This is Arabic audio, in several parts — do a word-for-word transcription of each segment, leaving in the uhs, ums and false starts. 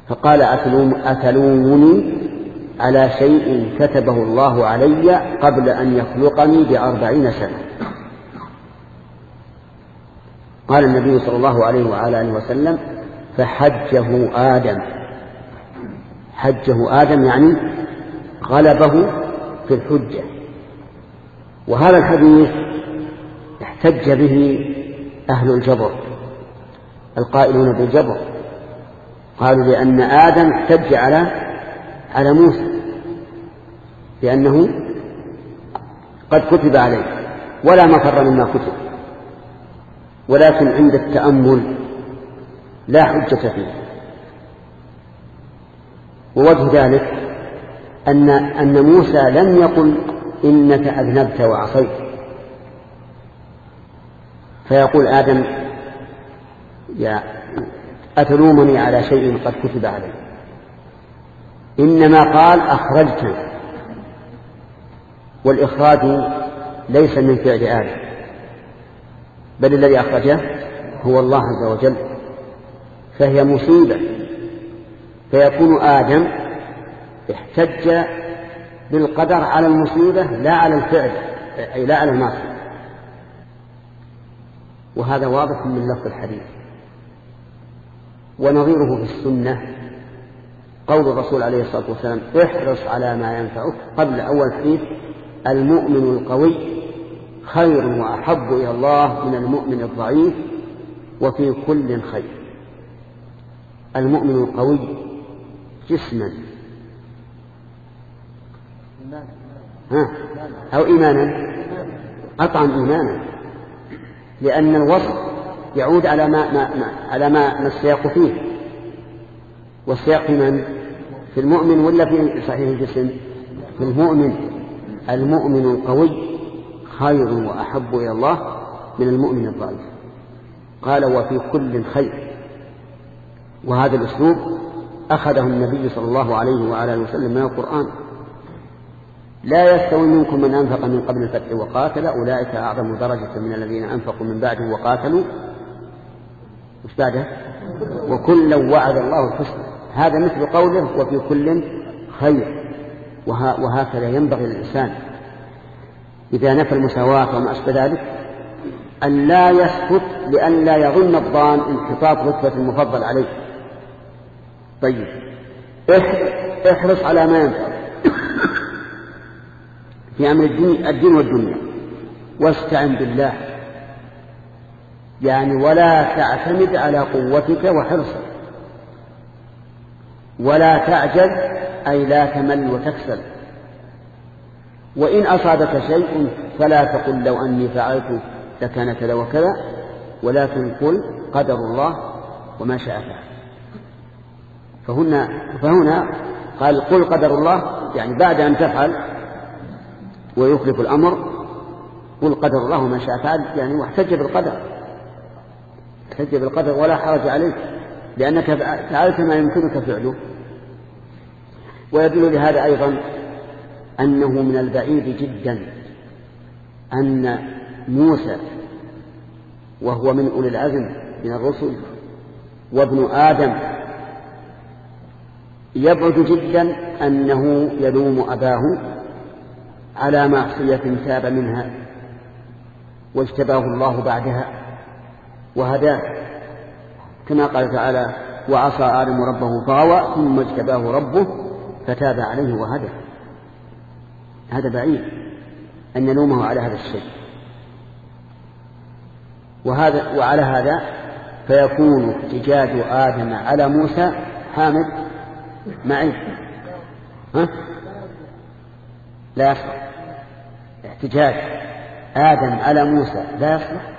فقال أتلومني على شيء كتبه الله علي قبل أن يخلقني بأربعين سنة. قال النبي صلى الله عليه وعلى آله وسلم فحجه آدم. حجه آدم يعني غلبه في الحجة. وهذا الحديث احتج به أهل الجبر القائلون بالجبر، قالوا لأن آدم احتج على على موسى لأنه قد كتب عليه ولا مفر مما كتب، ولكن عند التأمل لا حجة فيه. ووجه ذلك أن, أن موسى لم يقل إنك أذنبت وعصيت فيقول آدم يا أتلومني على شيء قد كتب علي، إنما قال أخرجتني، والإخراج ليس من فعل آدم بل الذي أخرجه هو الله عز وجل، فهي مصيبة. فيكون آدم احتج بالقدر على المصيبة لا على الفعل، أي لا على المعصية. وهذا واضح من لفظ الحديث. ونظيره في السنة قول الرسول عليه الصلاة والسلام احرص على ما ينفعك قبل أول حديث المؤمن القوي خير وأحب إلى الله من المؤمن الضعيف وفي كل خير. المؤمن القوي جسما ها أو إيمانا، قطعا إيمانا، لأن الوصف يعود على ما, ما, ما, على ما, ما السياق فيه، والسياق في من؟ في المؤمن ولا في صحيح الجسم؟ في المؤمن. المؤمن القوي خير وأحب إلى الله من المؤمن الضعيف. قال وفي كل خير. وهذا الأسلوب أخذه النبي صلى الله عليه وعلى آله وسلم من القرآن. لا يستوي منكم من أنفق من قبل الفتح وقاتل أولئك أعظم درجة من الذين أنفقوا من بعده وقاتلوا مش بعده وكلا وعد الله الحسنى. هذا مثل قوله وفي كل خير. وهكذا ينبغي للإنسان إذا نفى المساواة وما أشبه ذلك أن لا يسكت لأن لا يظن الظان انحطاط رتبة المفضل عليه. طيب احرص على ما ينفع في أمر الدين, الدين والدنيا واستعن بالله، يعني ولا تعتمد على قوتك وحرصك، ولا تعجل أي لا تمل وتكسل. وإن أصابك شيء فلا تقل لو أني فعلت لكان كذا وكذا، ولكن قل قدر الله وما شاء فعل. فهنا, فهنا قال قل قدر الله، يعني بعد أن تفعل ويخلف الأمر قل قدر الله وما شاء فعل، يعني واحتج بالقدر، احتج بالقدر ولا حرج عليك لأنك فعلت ما يمكنك فعله. ويدل لهذا أيضا أنه من البعيد جدا أن موسى وهو من أولي العزم من الرسل وابن آدم يبعد جدا أنه يلوم أباه على معصية تاب منها واجتباه الله بعدها وهداه، كما قال تعالى وعصى آدم ربه فغوى ثم اجتباه ربه فتاب عليه وهدى. هذا بعيد أن نلومه على هذا الشيء. وهذا وعلى هذا فيكون احتجاج آدم على موسى حامد معي ها؟ لا يصلح. احتجاج آدم على موسى لا يصلح.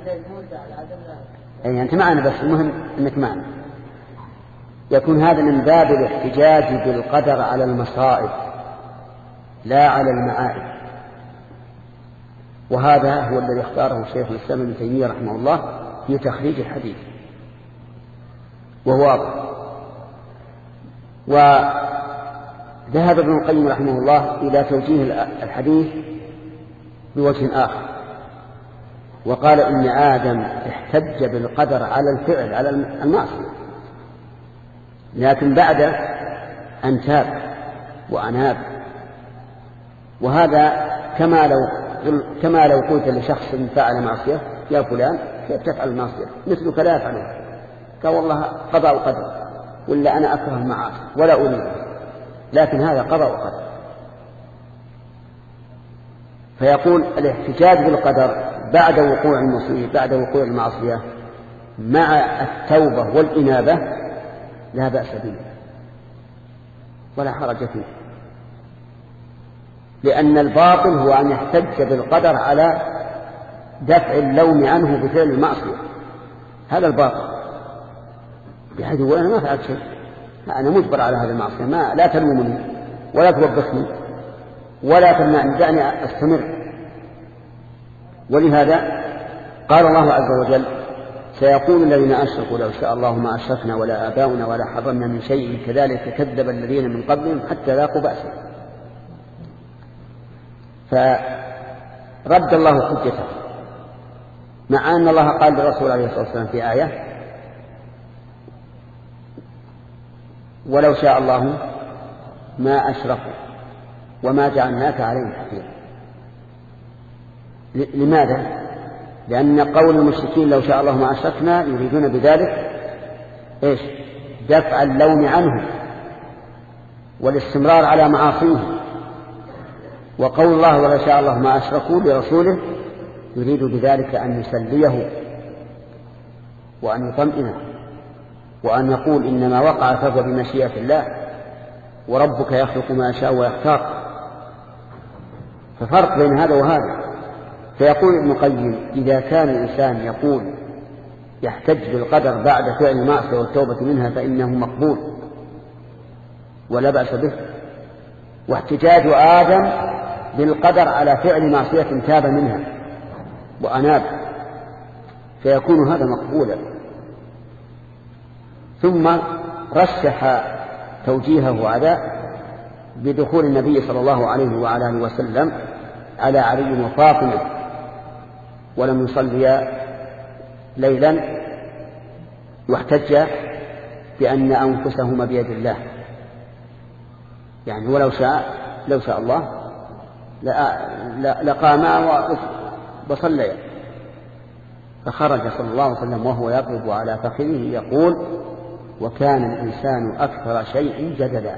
أي أنت معنا بس المهم أنك معنا. يكون هذا من باب الاحتجاج بالقدر على المصائب لا على المعائب. وهذا هو الذي اختاره الشيخ الإسلام ابن تيمية رحمه الله في تخريج الحديث، وهو واضح. وذهب ابن القيم رحمه الله إلى توجيه الحديث بوجه آخر، وقال إن آدم احتج بالقدر على الفعل على المعصية، لكن بعد أن تاب وأناب. وهذا كما لو كما لو قلت لشخص فعل معصية يا فلان كيف تفعل المعصية مثلك لا يفعله، قال والله قضاء وقدر، ولا أنا أكره المعاصي ولا أريده، لكن هذا قضاء وقدر. فيقول الاحتجاج بالقدر بعد وقوع المصيبة بعد وقوع المعصية مع التوبة والإنابة لا بأس به ولا حرج فيه، لأن الباطل هو أن يحتج بالقدر على دفع اللوم عنه بفعل المعصية. هذا الباطل، بحيث يقول أنا ما فعلت شيء، أنا مجبر على هذه المعصية، ما لا تلومني ولا توبخني ولا تمنعني، دعني أستمر. ولهذا قال الله عز وجل سيقول الذين أشركوا لو شاء الله ما أشركنا ولا آباؤنا ولا حرمنا من شيء كذلك كذب الذين من قبلهم حتى ذاقوا بأسا. فرد الله حجته، مع أن الله قال للرسول عليه الصلاة والسلام في آية ولو شاء الله ما أشركوا وما جعلناك عليهم حفيظا. لماذا؟ لأن قول المشركين لو شاء الله ما أشركنا يريدون بذلك إيش؟ دفع اللوم عنه والاستمرار على معاصيه. وقول الله ولو شاء الله ما أشركوا لرسوله يريد بذلك أن يسليه وأن يطمئنه وأن يقول إنما وقع فهو بمشيئة الله وربك يخلق ما يشاء ويختار. ففرق بين هذا وهذا. فيقول ابن القيم إذا كان الإنسان يقول يحتج بالقدر بعد فعل المعصية والتوبة منها فإنه مقبول ولا بأس به، واحتجاج آدم بالقدر على فعل معصية تاب منها وأناب فيكون هذا مقبولا. ثم رشح توجيهه على بدخول النبي صلى الله عليه وعلى آله وسلم على علي وفاطمة ولم يصلي ليلا، واحتج بأن أنفسهما بيد الله، يعني ولو شاء لو شاء الله لقاما وصليا. فخرج صلى الله عليه وسلم وهو يضرب على فخذه يقول وكان الإنسان أكثر شيء جدلا.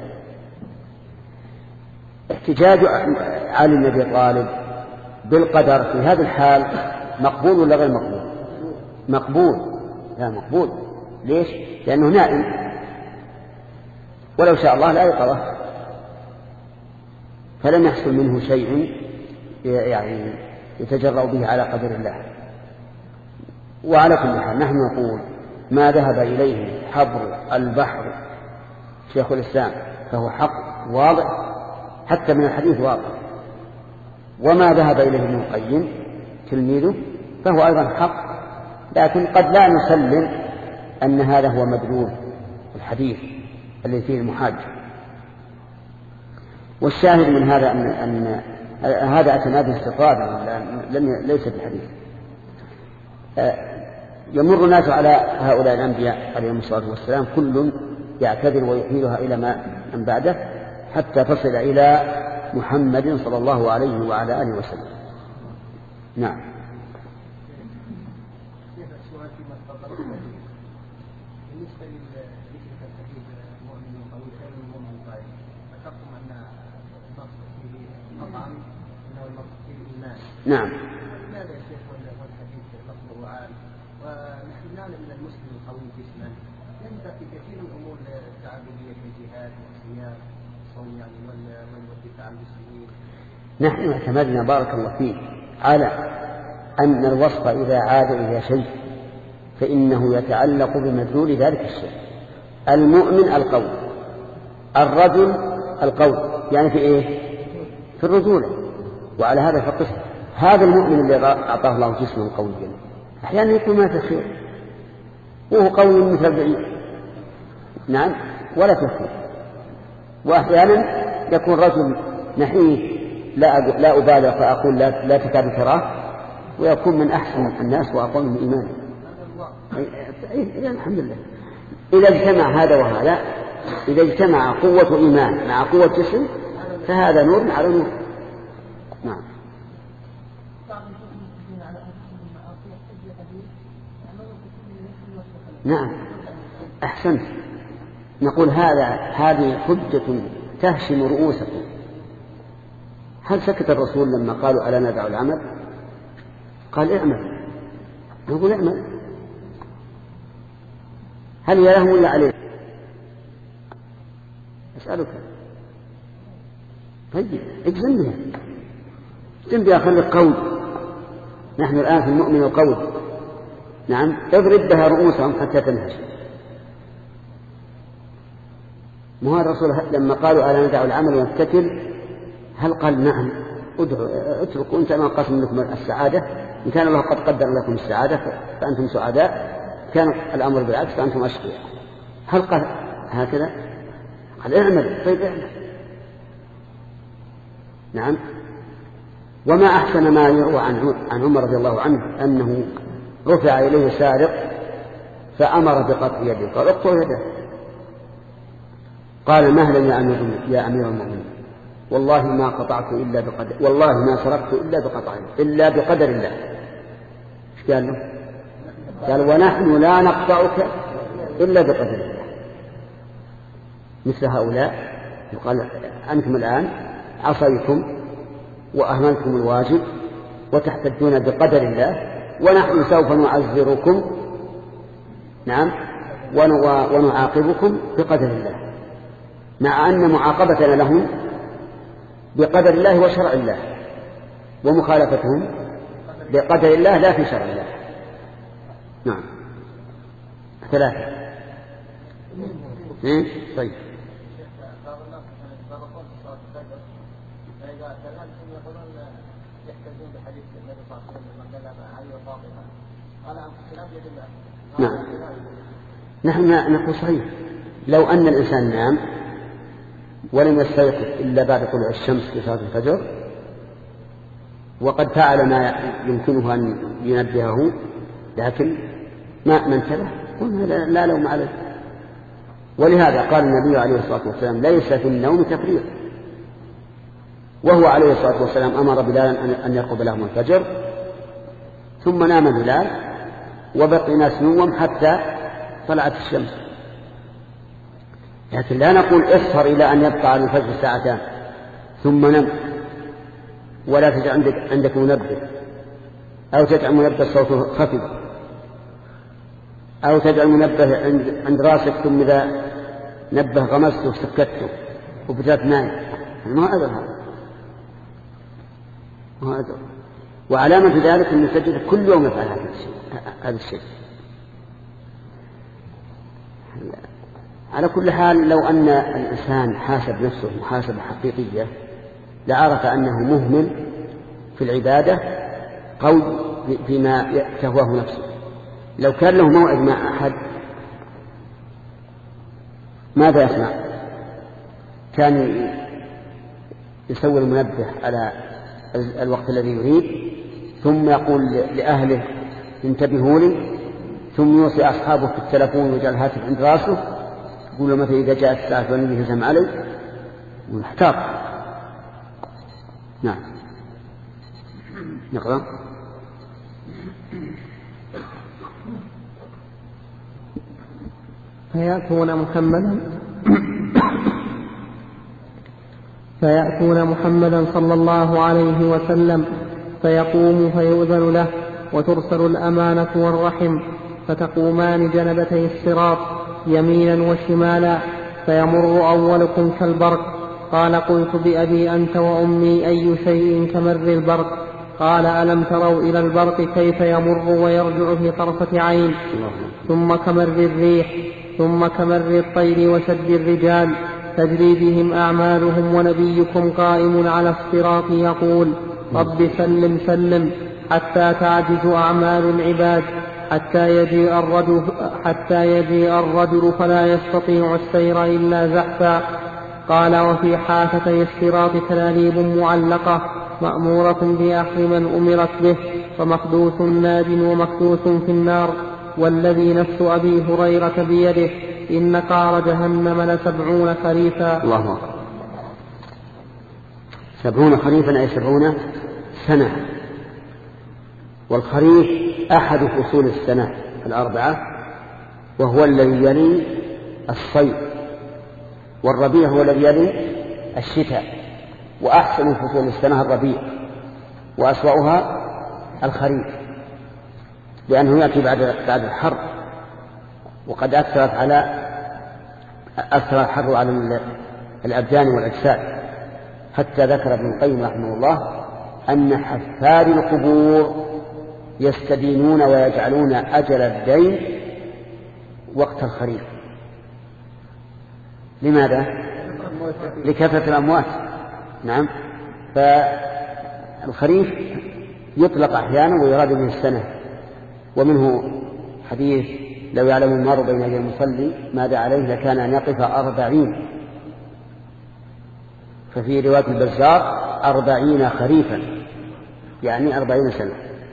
احتجاج علي بن أبي طالب بالقدر في هذه الحال مقبول ولا غير مقبول؟ مقبول، لا مقبول. ليش؟ لأنه نائم ولو شاء الله لا يقظه، فلم يحصل منه شيء يعني يتجرأ به على قدر الله. وعلى كل حال نحن نقول ما ذهب إليه حبر البحر شيخ الإسلام فهو حق واضح حتى من الحديث واضح، وما ذهب إليه ابن القيم تلميذه فهو أيضا حق، لكن قد لا نسلم أن هذا هو مدلول الحديث الذي فيه المحاجة. والشاهد من هذا أن, أن هذا اعتماد استطراد ليس بالحديث. يمر الناس على هؤلاء الأنبياء عليهم الصلاة والسلام كل يعتذر ويحيلها إلى ما من بعده حتى تصل إلى محمد صلى الله عليه وعلى آله وسلم. نعم. نعم. ماذا يا شيخ والحديث لفظه عام ونحن نعلم ان المسلم القوي جسما ينبغي في كثير من الامور التعبديه كالجهاد والصيام والصوم يعني والدفاع عن المسلمين. نحن اعتمدنا بارك الله فيك على أن الوصف إذا عاد إلى شيء فإنه يتعلق بمدلول ذلك الشيء. المؤمن القوي، الرجل القوي، يعني في إيه؟ في الرجولة. وعلى هذا فقس هذا المؤمن الذي أعطاه الله جسما قويا أحيانا يكون ما في خير وهو قوي مثل البعيد، نعم، ولا تخير. وأحيانا يكون رجل نحيف لا لا أبالغ فأقول لا, لا تكاد تراه، ويكون من أحسن الناس وأقوم إيمانا. الحمد لله. إذا اجتمع هذا وهذا إذا اجتمع قوة إيمان مع قوة جسم فهذا نور على نور. نعم. نعم أحسنت. نقول هذا هذه حجة تهشم رؤوسكم. هل سكت الرسول لما قالوا ألا ندع العمل؟ قال اعمل. نقول اعمل. هل هي لهم ولا عليهم؟ أسألك. طيب اجزم بها، اجزم بها، خلي قول. نحن الآن في المؤمن القول. نعم اضرب بها رؤوسهم حتى تنهش. مو الرسول لما قالوا ألا ندع العمل ونتكل هل قال نعم اتركوا أنت ما قسم لكم السعادة؟ إن كان الله قد قدر لكم السعادة فأنتم سعداء، كان الأمر بالعكس فأنتم أشقياء. هل قال هكذا؟ قال اعمل. طيب اعمل. نعم. وما أحسن ما يروى عن عمر رضي الله عنه أنه رفع إليه سارق فأمر بقطع يده، قال اقطع يده. قال مهلا يا أمير يا أمير المؤمنين، والله ما قطعت إلا بقدر، والله ما سرقت إلا بقطع إلا بقدر الله. ايش قال له؟ قال ونحن لا نقطعك إلا بقدر الله. مثل هؤلاء يقال أنتم الآن عصيتم وأهملتم الواجب وتحتجون بقدر الله، ونحن سوف نعذركم نعم ونعاقبكم بقدر الله، مع أن معاقبتنا لهم بقدر الله وشرع الله، ومخالفتهم بقدر الله لا في شرع الله. نعم. ثلاثة. إيه؟ طيب. نعم. نحن نقول صحيح لو أن الإنسان نام ولم يستيقظ إلا بعد طلوع الشمس في صلاة الفجر وقد فعل ما يمكنه أن ينبهه لكن ما انتبه قلنا لا لوم عليه. ولهذا قال النبي عليه الصلاة والسلام ليس في النوم تفريط، وهو عليه الصلاة والسلام أمر بلالا أن يرقب لهم الفجر ثم نام بلال وبقي ناس نوم حتى طلعت الشمس. لكن لا نقول اسهر إلى أن يبقى على الفجر ساعتان ثم نم، ولا تجعل عندك, عندك منبه، أو تجعل منبه صوته خفي، أو تجعل منبه عند, عند راسك ثم إذا نبه غمسته وسكته وبدأت نايم. ما أدر هذا، ما أدر. وعلامة ذلك أن السجد كل يوم يفعل هذا الشيء. على كل حال لو أن الإنسان حاسب نفسه محاسبة حقيقية لعرف أنه مهمل في العبادة قوي فيما تهواه نفسه. لو كان له موعد مع أحد ماذا يصنع؟ كان يسوي المنبه على الوقت الذي يريد ثم يقول لأهله انتبهوا لي، ثم يوصي أصحابه في التلفون ويجعل الهاتف عند راسه يقول له مثلا إذا جاءت الساعة فلن يهزم علي ونحتاط. نعم. نقرأ. فيأتون محمدا فيأتون محمدا صلى الله عليه وسلم فيقوم فيؤذن له وترسل الأمانة والرحم فتقومان جنبتي الصراط يمينا وشمالا فيمر أولكم كالبرق. قال قلت بأبي أنت وأمي أي شيء كمر البرق؟ قال ألم تروا إلى البرق كيف يمر ويرجع في طرفة عين؟ ثم كمر الريح ثم كمر الطير وشد الرجال تجري بهم أعمالهم ونبيكم قائم على الصراط يقول رب سلم سلم حتى تعجز أعمال العباد حتى يجيء الرجل, حتى يجيء الرجل فلا يستطيع السير إلا زحفا. قال وفي حافتي الصراط كلاليب معلقة مأمورة بأخذ من أمرت به فمخدوث ناد ومكدوث في النار والذي نفس أبي هريرة بيده إن قار جهنم لسبعون خريفا. الله أكبر. سبعون خريفا أي سبعون سنة. والخريف أحد فصول السنة الأربعة، وهو الذي يلي الصيف، والربيع هو الذي يلي الشتاء. وأحسن فصول السنة الربيع، وأسوأها الخريف، لأنه يأتي بعد بعد الحر، وقد أثرت على أثر الحر على الأبدان والأجساد، حتى ذكر ابن القيم رحمه الله أن حفار القبور يستدينون ويجعلون أجل الدين وقت الخريف. لماذا؟ لكثرة الأموات. نعم. فالخريف يطلق أحيانا ويراد به السنة. ومنه حديث لو يعلم المرء بين يدي المصلي ماذا عليه لكان أن يقف أربعين، ففي رواية البزار أربعين خريفا، يعني أربعين سنة.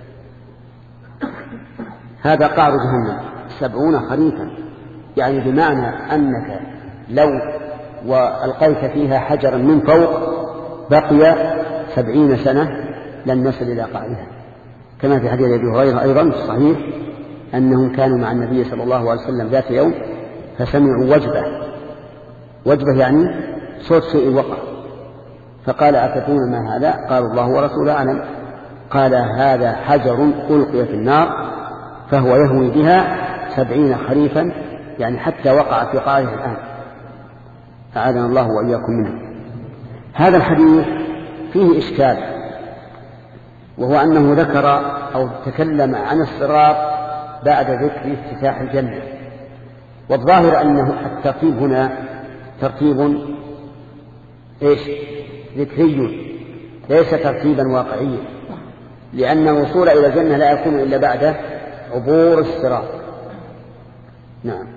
هذا قعر جهنم سبعون خريفا، يعني بمعنى أنك لو وألقيت فيها حجرا من فوق بقي سبعين سنة لن نصل إلى قعرها، كما في حديث أبي هريرة أيضا في الصحيح أنهم كانوا مع النبي صلى الله عليه وسلم ذات يوم فسمعوا وجبة. وجبة يعني صوت شيء وقع، فقال أتدرون ما هذا؟ قالوا الله ورسوله أعلم. قال هذا حجر ألقي في النار فهو يهوي بها سبعين خريفا، يعني حتى وقع في قعره الآن، أعاذنا الله وإياكم منه. هذا الحديث فيه إشكال، وهو أنه ذكر أو تكلم عن الصراط بعد ذكر افتتاح الجنة، والظاهر أنه الترتيب هنا ترتيب إيش؟ ذكري، ليس ترتيبا واقعيا، لأن الوصول إلى الجنة لا يكون إلا بعد عبور الصراط. نعم.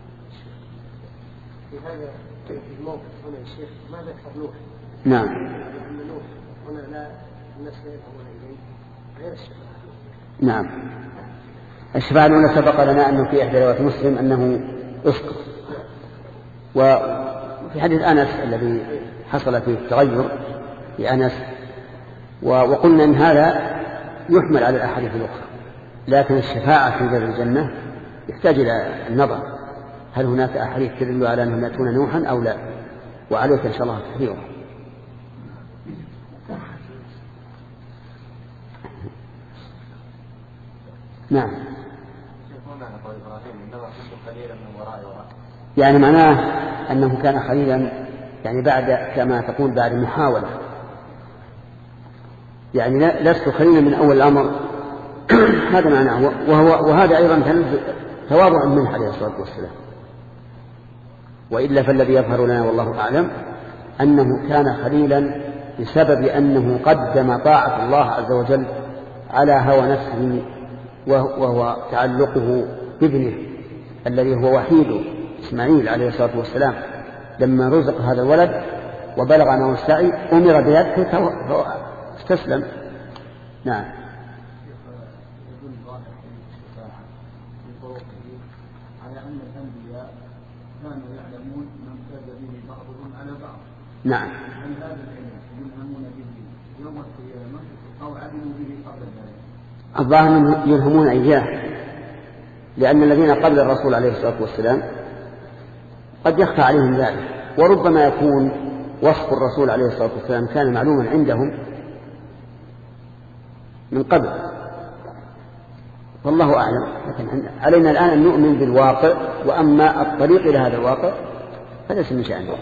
في هذا الموقف هنا يا شيخ ما ذكر نوح. نعم. لأن نوح هنا لا الناس لا يذهبون إليه غير الشفاعة. نعم. الشفاعة الأولى سبق لنا أنه في إحدى روايات مسلم أنه أسقط، وفي حديث أنس الذي حصل فيه التغير في أنس، وقلنا أن هذا يحمل على الأحاديث الأخرى، لكن الشفاعة في باب الجنة يحتاج إلى النظر، هل هناك أحاديث تدل على أنهم يأتون نوحا أو لا، وعليك إن شاء الله تحريره. نعم. يعني معناه أنه كان خليلا، يعني بعد كما تقول بعد محاولة، يعني لست خليلا من أول الأمر. هذا معناه، وهو وهذا أيضا تواضع منه عليه الصلاة والسلام. وإلا فالذي يظهر لنا والله أعلم أنه كان خليلا بسبب أنه قدم طاعة الله عز وجل على هوى نفسه، وهو تعلقه بابنه الذي هو وحيده إسماعيل عليه الصلاة والسلام. لما رزق هذا الولد وبلغ معه السعي أمر بذلك فاستسلم. نعم. على أن الأنبياء كانوا يعلمون من كذب به بعضهم على بعض. نعم. هل هذا العلم يلهمون به يوم القيامة أو علموا به قبل ذلك؟ الظاهر يلهمون إياه، لأن الذين قبل الرسول عليه الصلاة والسلام قد يخفى عليهم ذلك، وربما يكون وصف الرسول عليه الصلاة والسلام كان معلوما عندهم من قبل، والله أعلم. لكن علينا الآن أن نؤمن بالواقع، وأما الطريق إلى هذا الواقع فليس من شأنه.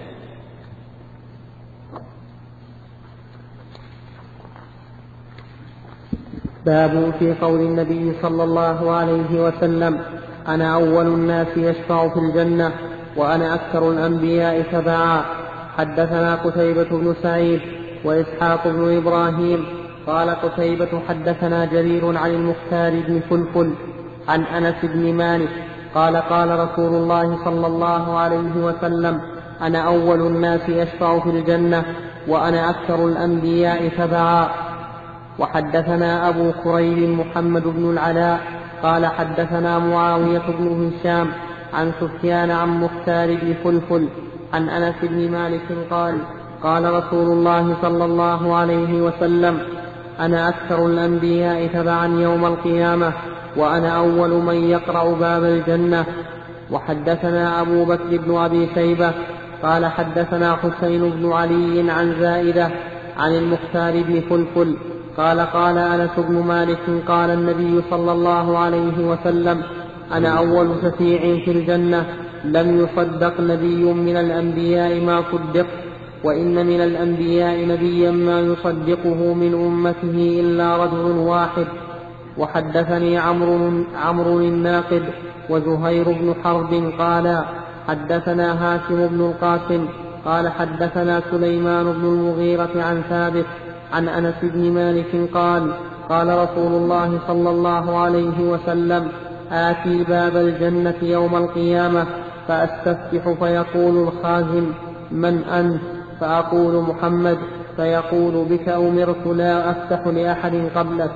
باب في قول النبي صلى الله عليه وسلم أنا أول الناس يشفع في الجنة وأنا أكثر الأنبياء تبعا. حدثنا قتيبة بن سعيد وإسحاق بن إبراهيم قال قتيبة حدثنا جرير عن المختار بن فلفل عن أنس بن مالك قال قال رسول الله صلى الله عليه وسلم أنا أول الناس يشفع في الجنة وأنا أكثر الأنبياء تبعا. وحدثنا أبو كريب محمد بن العلاء قال حدثنا معاوية بن هشام عن سفيان عن مختار بن فلفل عن أنس بن مالك قال قال رسول الله صلى الله عليه وسلم أنا أكثر الأنبياء تبعا يوم القيامة وأنا أول من يقرأ باب الجنة. وحدثنا أبو بكر بن أبي شيبة قال حدثنا حسين بن علي عن زائدة عن المختار بن فلفل قال قال أنس بن مالك قال النبي صلى الله عليه وسلم أنا أول شفيع في الجنة لم يصدق نبي من الأنبياء ما صدق وإن من الأنبياء نبيا ما يصدقه من أمته إلا رجل واحد. وحدثني عمرو عمرو الناقد وزهير بن حرب قال حدثنا هاشم بن القاسم قال حدثنا سليمان بن المغيرة عن ثابت عن أنس بن مالك قال قال رسول الله صلى الله عليه وسلم آتي باب الجنة يوم القيامة فأستفتح فيقول الخازن من أنت؟ فأقول محمد فيقول بك أمرت لا أفتح لأحد قبلك.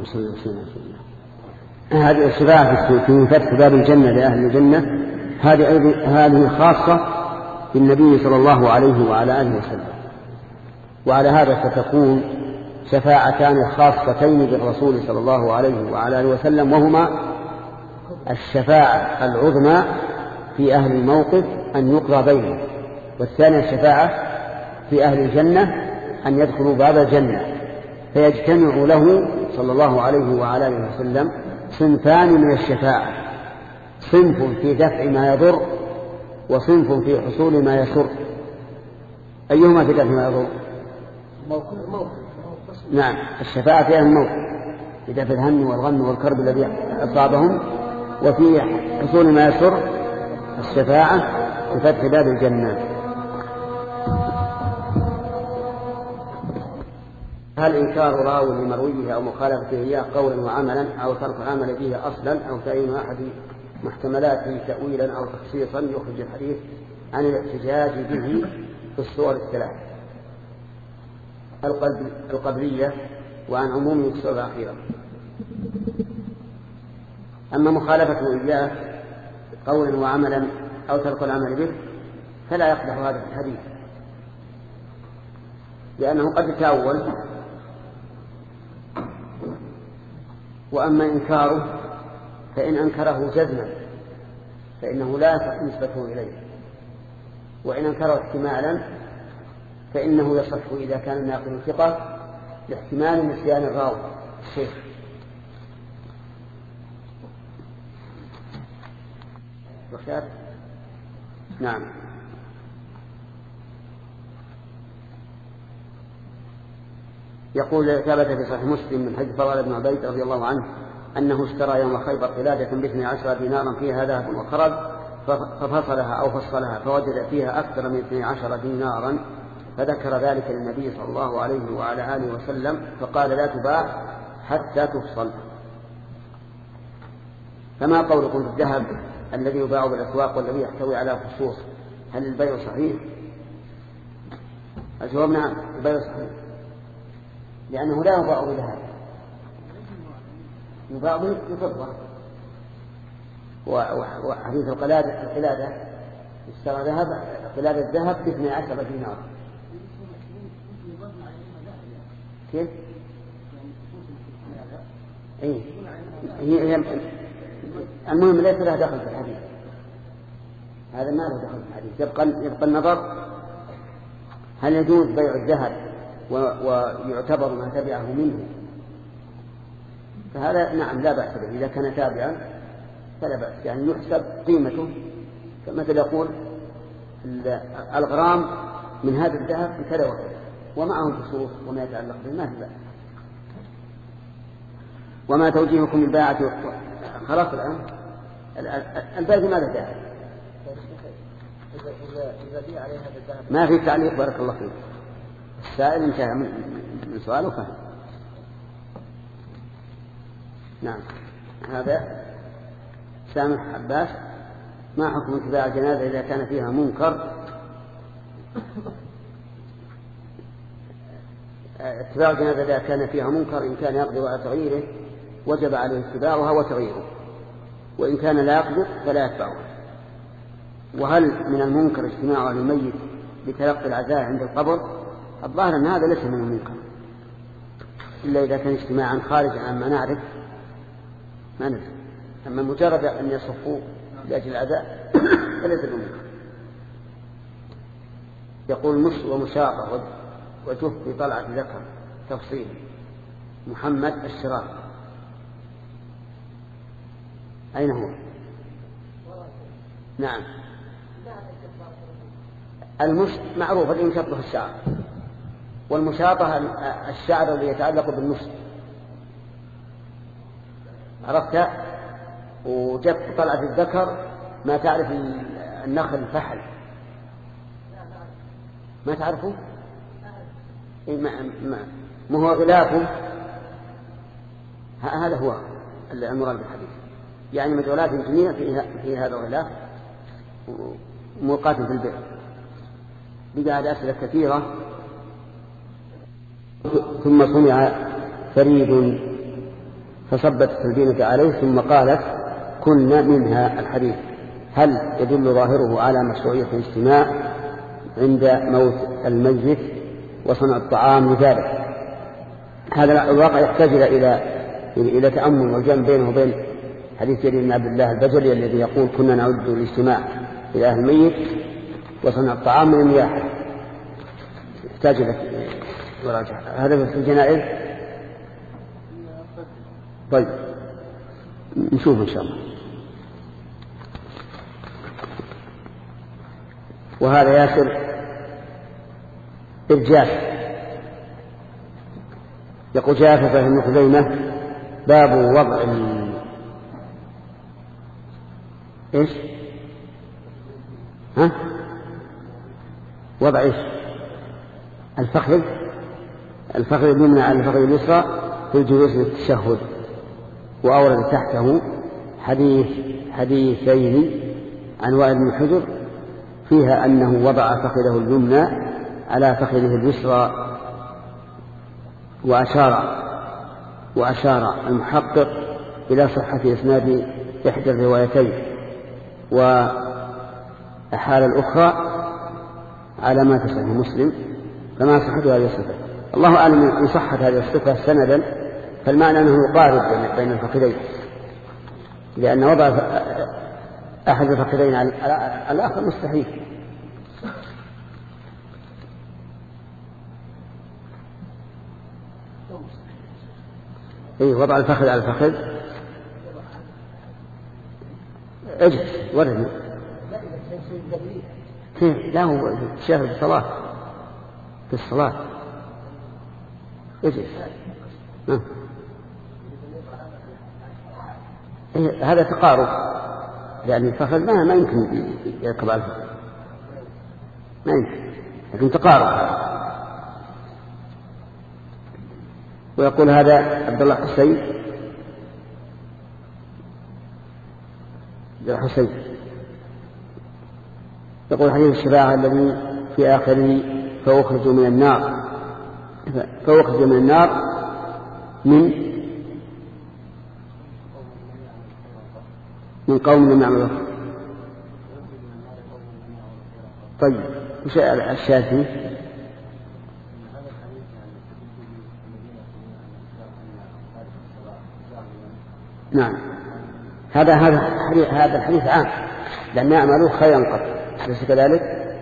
هذه الشفاعة في فتح باب الجنة لأهل الجنة هذه هذه خاصة بالنبي صلى الله عليه وعلى آله وسلم. وعلى هذا ستكون شفاعتان خاصتين بالرسول صلى الله عليه وعلى آله وسلم وهما الشفاعة العظمى في أهل الموقف أن يقضى بينهم، والثانية الشفاعة في أهل الجنة أن يدخلوا باب الجنة فيجتمع له صلى الله عليه وعلى آله وسلم صنفان من الشفاعة، صنف في دفع ما يضر وصنف في حصول ما يسر. أيهما في دفع ما يضر؟ نعم الشفاعة في أهل الموت في دفع الهم والغم والكرب الذي أصابهم، وفي حصول ما يسر الشفاعة في فتح باب الجنة. هل إنكار راو لمرويه أو مخالفته إياه قولا وعملا أو ترك العمل به أصلا أو تعيين أحد محتملاته تأويلا أو تخصيصا يخرج الحديث عن الاحتجاج به في الصور الثلاث القبلية وعن عموم الصور الأخيرة؟ أما مخالفته إياه قولا وعملا أو ترك العمل به فلا يقدح هذا الحديث، لأنه قد يتأول. وأما إنكاره فإن أنكره جزما فإنه لا يصح نسبته إليه، وإن أنكره احتمالا فإنه يصح إذا كان الناقل ثقة لاحتمال نسيان الراوي الشيخ. وخير. نعم. يقول ثبت في صحيح مسلم من حديث فضال بن عبيد رضي الله عنه أنه اشترى يوم خيبر قلادة باثني عشر دينارا فيها ذهب وخرج ففصلها أو فصلها فوجد فيها أكثر من اثني عشر دينارا فذكر ذلك للنبي صلى الله عليه وعلى آله وسلم فقال لا تباع حتى تفصل. فما قولكم في الذهب الذي يباع بالأسواق والذي يحتوي على خصوص، هل البيع صحيح؟ الجواب نعم البيع صحيح، لأنه لا يباع بذهب، يباع بفضة. وحديث القلادة القلادة اشترى ذهب قلادة الذهب باثني عشر دينار. كيف؟ إيه؟ هي المهم ليس له دخل في الحديث، هذا ما له دخل في الحديث. يبقى, يبقى النظر هل يجوز بيع الذهب ويعتبر ما تبعه منه، فهذا نعم لا بأس به إذا كان تابعا فلا بأس، يعني يحسب قيمته. فمثل يقول الغرام من هذا الذهب بكذا وكذا ومعه الخصوص وما يتعلق به ما في بأس. وما توجيهكم الباعة خلاص الآن الباقي ماذا داعي؟ ما في تعليق بارك الله فيك. السائل انتهى من سؤاله فهم. نعم. هذا سامح عباس ما حكم اتباع الجنازة إذا كان فيها منكر؟ اتباع الجنازة إذا كان فيها منكر إن كان يقدر على تغييره وجب عليه اتباعها وتغييره، وإن كان لا يقدر فلا يتبعه. وهل من المنكر اجتماع أهل الميت لتلقي العزاء عند القبر؟ الظاهر أن هذا ليس من المنكر، إلا إذا كان اجتماعا خارجا عما نعرف ما ندري. أما مجرد أن يصفوا لأجل العزاء فليس المنكر. يقول مش ومشاطة وجف بطلعة ذكر تفصيل محمد الشراق أين هو؟ نعم المشط معروف الذي يشطه الشعر، والمشاطة الشعر الذي يتعلق بالمشط عرفت. وجف طلعة الذكر ما تعرف النخل الفحل ما تعرفه؟ ما, ما, ما هو غلافه. هذا هو المراد بالحديث، يعني مجالات جميع في هذا الغلاف ملقاة في البئر. بقى أسئلة كثيرة. ثم صنع فريد فصبت السلبينة عليه ثم قالت كنا منها الحديث. هل يدل ظاهره على مشروعية الاجتماع عند موت الميت وصنع الطعام لذلك؟ هذا الواقع يحتاج إلى إلى تأمل والجمع بينه وبين حديث جرير بن عبد الله البجلي الذي يقول كنا نعد الاجتماع إلى أهل الميت وصنع الطعام من المياه. يحتاج إلى مراجعة. هذا في الجنائز. طيب نشوف إن شاء الله. وهذا ياسر إرجاف يقول جاء في صحيح ابن خزيمة باب وضع ال... إيش ها وضع إيش الفخذ الفخذ اليمنى على الفخذ اليسرى في الجلوس للتشهد. وأورد تحته حديث حديثين عن وائل بن حجر فيها أنه وضع فخذه اليمنى على فخذه اليسرى. وأشار وأشار المحقق إلى صحة إسناد إحدى الروايتين وأحال الأخرى على ما تصح مسلم فما صحة هذه الصفة. الله أعلم إن صحت هذه الصفة سندا فالمعنى أنه يقارب بين الفخذين، لأن وضع أحد الفخذين على الآخر مستحيل. إيه وضع الفخذ على الفخذ اجلس ورني لا هو شاهد في الصلاة في الصلاة اجلس. إيه هذا تقارب لأن الفخذ ما ما يمكن يركب على الفخذ ما يمكن لكن تقارب. ويقول هذا عبد الله حسين حسين يقول حديث الشفاعة الذي في آخره فأخرج من النار فأخرج من النار من من قوم لم يعملوا. طيب وش الشاذ؟ نعم هذا هذا هذا الحديث عام لأن يعملوا خيرا قط ليس كذلك؟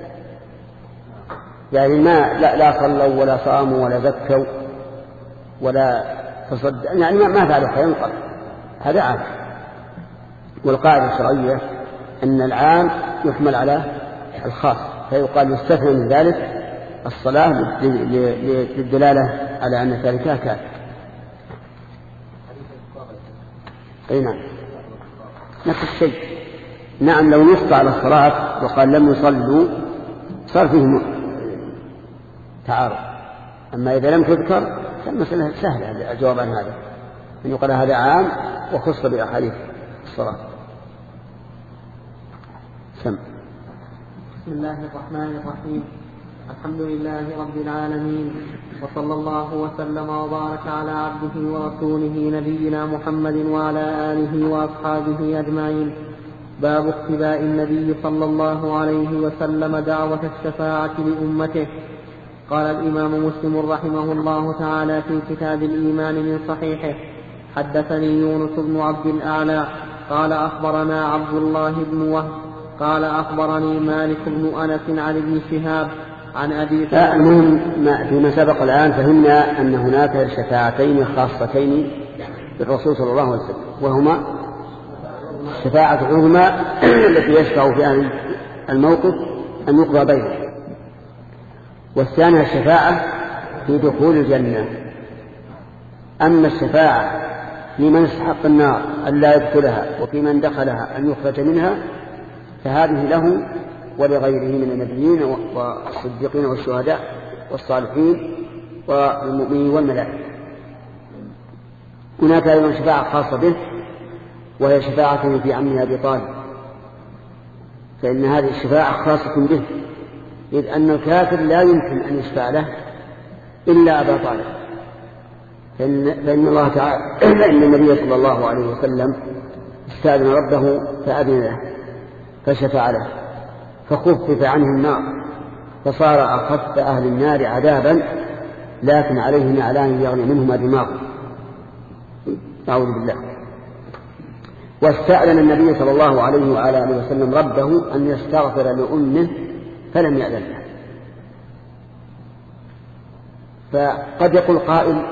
يعني ما لا, لا صلوا ولا صاموا ولا زكوا ولا تصدقوا يعني ما, ما فعلوا خيرا قط هذا عام. والقاعدة الشرعية أن العام يحمل على الخاص فيقال يستثنى من ذلك الصلاة للدلالة على أن تاركها كافر. أي نعم نفس الشيء. نعم لو نص على الصلاة وقال لم يصلوا صار فيه تعارض. أما إذا لم تذكر فالمسألة سهلة الجواب عن هذا أن يقال هذا عام وخص بأحاديث الصلاة. سم. بسم الله الرحمن الرحيم. الحمد لله رب العالمين وصلى الله وسلم وبارك على عبده ورسوله نبينا محمد وعلى آله وأصحابه أجمعين. باب اقتباء النبي صلى الله عليه وسلم دعوة الشفاعة لأمته. قال الإمام مسلم رحمه الله تعالى في كتاب الإيمان من صحيحه: حدثني يونس بن عبد الأعلى قال أخبرنا عبد الله بن وهب قال أخبرني مالك بن أنس عن ابن شهاب عن أبي لا المهم فيما سبق الآن فهمنا أن هناك شفاعتين خاصتين بالرسول صلى الله عليه وسلم، وهما الشفاعة العظمى التي يشفع فيها الموقف أن يقضى بينه، والثانية الشفاعة في دخول الجنة. أما الشفاعة لمن استحق النار أن لا يدخلها وفي من دخلها أن يخرج منها فهذه له ولغيره من النبيين والصديقين والشهداء والصالحين والمؤمنين والملائكة. هناك أيضا شفاعة خاصة به وهي شفاعته في عمه أبي طالب، فإن هذه الشفاعة خاصة به، إذ أن الكافر لا يمكن أن يشفع له إلا أبا طالب، فإن, فإن الله تعالى فإن النبي صلى الله عليه وسلم استأذن ربه فأذن له فشفع له فخفف عنه النار فصار أخف أهل النار عذابا، لكن عليه نعلان يغني منهما دماغه. أعوذ بالله. واستأذن النبي صلى الله عليه وعلى آله وسلم ربه أن يستغفر لأمه فلم يأذن له. فقد يقول قائل: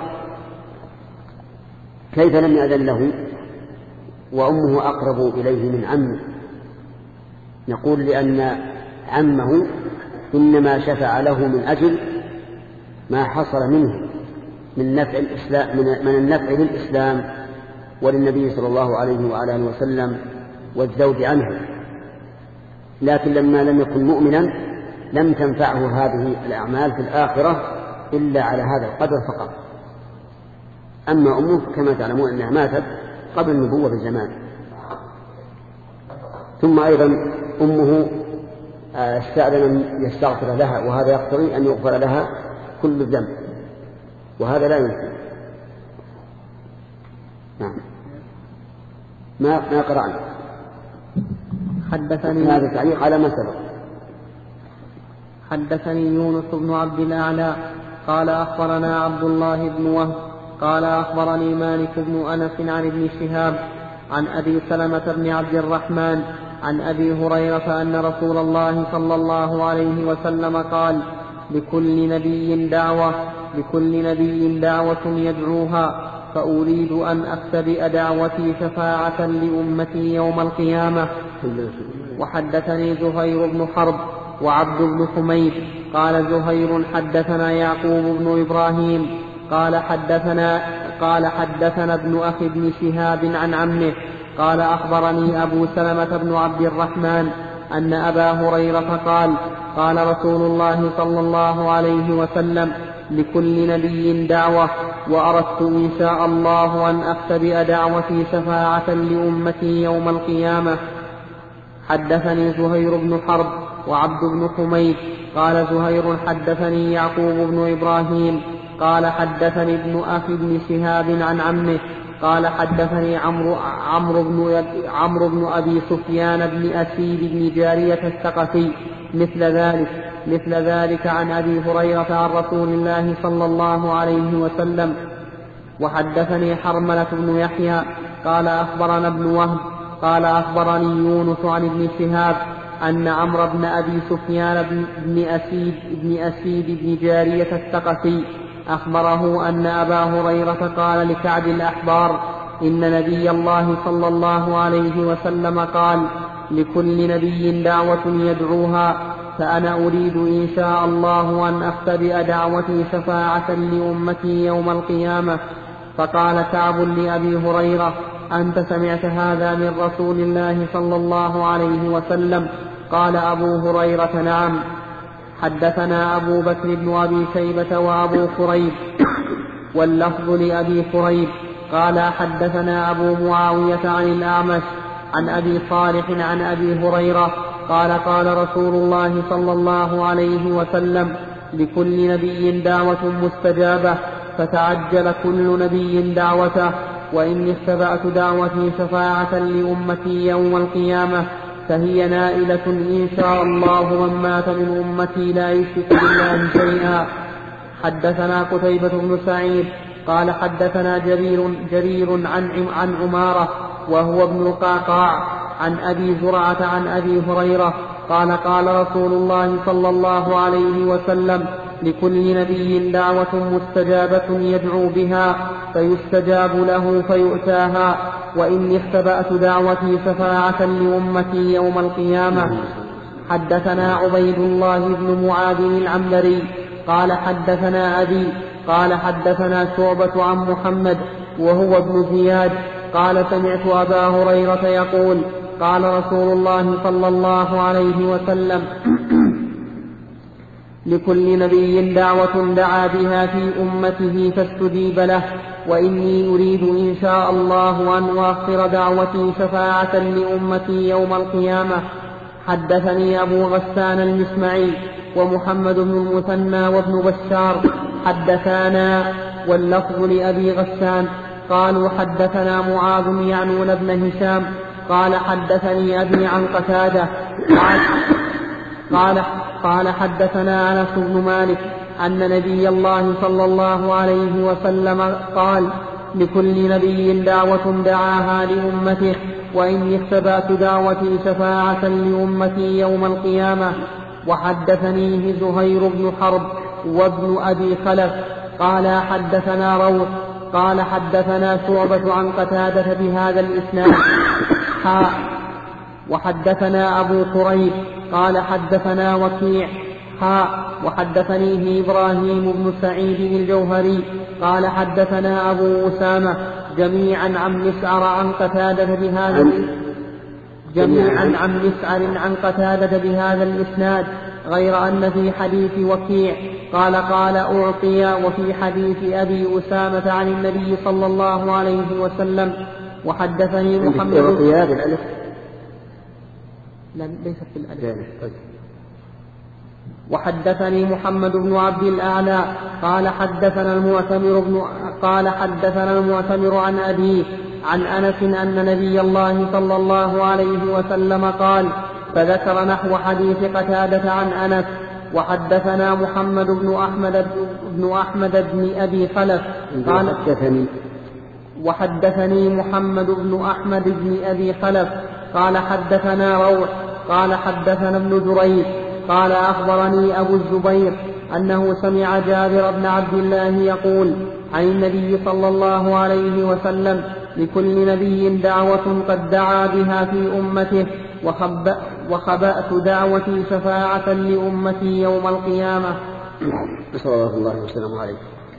كيف لم يأذن له وأمه أقرب إليه من عمه؟ نقول: لأن عمه إنما شفع له من أجل ما حصل منه من نفع الإسلام من النفع للإسلام وللنبي صلى الله عليه وعلى آله وسلم والزوج عنه، لكن لما لم يكن مؤمنا لم تنفعه هذه الأعمال في الآخرة إلا على هذا القدر فقط. أما أمه كما تعلمون أنها ماتت قبل النبوة بزمان. ثم أيضا أمه استأذن أن يستغفر لها، وهذا يقتضي أن يغفر لها كل ذنب، وهذا لا يمكن. نعم. ما ما قرأنا. حدثني هذا التعليق على ما سبق. حدثني يونس بن عبد الأعلى قال أخبرنا عبد الله بن وهب قال أخبرني مالك بن أنس عن ابن شهاب عن أبي سلمة بن عبد الرحمن عن أبي هريرة أن رسول الله صلى الله عليه وسلم قال: لكل نبي دعوة لكل نبي دعوة يدعوها، فأريد أن أختبئ دعوتي شفاعة لأمتي يوم القيامة. وحدثني زهير بن حرب وعبد بن حميد قال زهير حدثنا يعقوب بن إبراهيم قال حدثنا قال حدثنا ابن أخي بن شهاب عن عمه قال أخبرني أبو سلمة بن عبد الرحمن أن أبا هريرة قال: قال رسول الله صلى الله عليه وسلم: لكل نبي دعوة، وأردت إن شاء الله أن أختبئ دعوتي شفاعة لأمتي يوم القيامة. حدثني زهير بن حرب وعبد بن حميد قال زهير حدثني يعقوب بن إبراهيم قال حدثني ابن أخي بن شهاب عن عمه قال حدثني عمرو عمرو بن عمرو بن أبي سفيان بن أسيد بن جارية الثقفي مثل ذلك مثل ذلك عن أبي هريرة عن رسول الله صلى الله عليه وسلم. وحدثني حرملة بن يحيى قال أخبرنا ابن وهب قال أخبرني يونس عن ابن شهاب أن عمرو بن أبي سفيان بن أسيد بن أسيد بن جارية الثقفي أخبره أن أبا هريرة قال لكعب الأحبار: إن نبي الله صلى الله عليه وسلم قال: لكل نبي دعوة يدعوها، فأنا أريد إن شاء الله أن أختبئ دعوتي شفاعة لأمتي يوم القيامة. فقال كعب لأبي هريرة: أنت سمعت هذا من رسول الله صلى الله عليه وسلم؟ قال أبو هريرة: نعم. حدثنا أبو بكر بن أبي شيبة وأبو كريب واللفظ لأبي كريب قال حدثنا أبو معاوية عن الأعمش عن أبي صالح عن أبي هريرة قال: قال رسول الله صلى الله عليه وسلم: لكل نبي دعوة مستجابة، فتعجل كل نبي دعوته، وإني اختبأت دعوتي شفاعة لأمتي يوم القيامة، فهي نائلة إن شاء الله من مات من أمتي لا يشرك بالله شيئا. حدثنا قتيبة بن سعيد قال حدثنا جرير, جرير عن, عن عمارة وهو ابن القعقاع عن أبي زرعة عن أبي هريرة قال قال رسول الله صلى الله عليه وسلم لكل نبي دعوة مستجابة يدعو بها فيستجاب له فيؤتاها وإني اختبأت دعوتي شفاعة لأمتي يوم القيامة. حدثنا عبيد الله بن معاذ العنبري قال حدثنا أبي قال حدثنا شعبة عن محمد وهو ابن زياد قال سمعت أبا هريرة يقول قال رسول الله صلى الله عليه وسلم لكل نبي دعوة دعا بها في أمته فاستجيب له وإني أريد إن شاء الله أن أؤخر دعوتي شفاعة لأمتي يوم القيامة. حدثني أبو غسان المسمعي ومحمد بن المثنى وابن بشار حدثانا واللفظ لأبي غسان قالوا حدثنا معاذ يعنون ابن هشام قال حدثني أبي عن قتادة قال, قال, قال حدثنا أنس بن مالك أن نبي الله صلى الله عليه وسلم قال لكل نبي دعوة دعاها لأمته وإني اختبأت دعوتي شفاعة لأمتي يوم القيامة. وحدثنيه زهير بن حرب وابن أبي خلف قال حدثنا روح قال حدثنا شعبة عن قتادة بهذا الإسناد حاء وحدثنا أبو قريب قال حدثنا وكيع حاء وحدثنيه إبراهيم بن سعيد الجوهري قال حدثنا أبو أسامة جميعا عن مسعر عن قتادة بهذا جميعا عن مسعر عن قتادة بهذا الإسناد غير أن في حديث وكيع قال قال أعطي وفي حديث أبي أسامة عن النبي صلى الله عليه وسلم. وحدثني محمد لا ليست في الألف. وحدثني محمد بن عبد الأعلى قال حدثنا المعتمر بن قال حدثنا المعتمر عن أبيه عن أنس أن نبي الله صلى الله عليه وسلم قال فذكر نحو حديث قتادة عن أنس. وحدثنا محمد بن أحمد بن أحمد بن أبي خلف قال حدثني وحدثني محمد بن أحمد بن أبي خلف قال حدثنا روح قال حدثنا ابن جريج قال أخبرني أبو الزبير أنه سمع جابر بن عبد الله يقول عن النبي صلى الله عليه وسلم لكل نبي دعوة قد دعا بها في أمته وخبأت دعوتي شفاعة لأمتي يوم القيامة. صلى الله عليه وسلم عليه.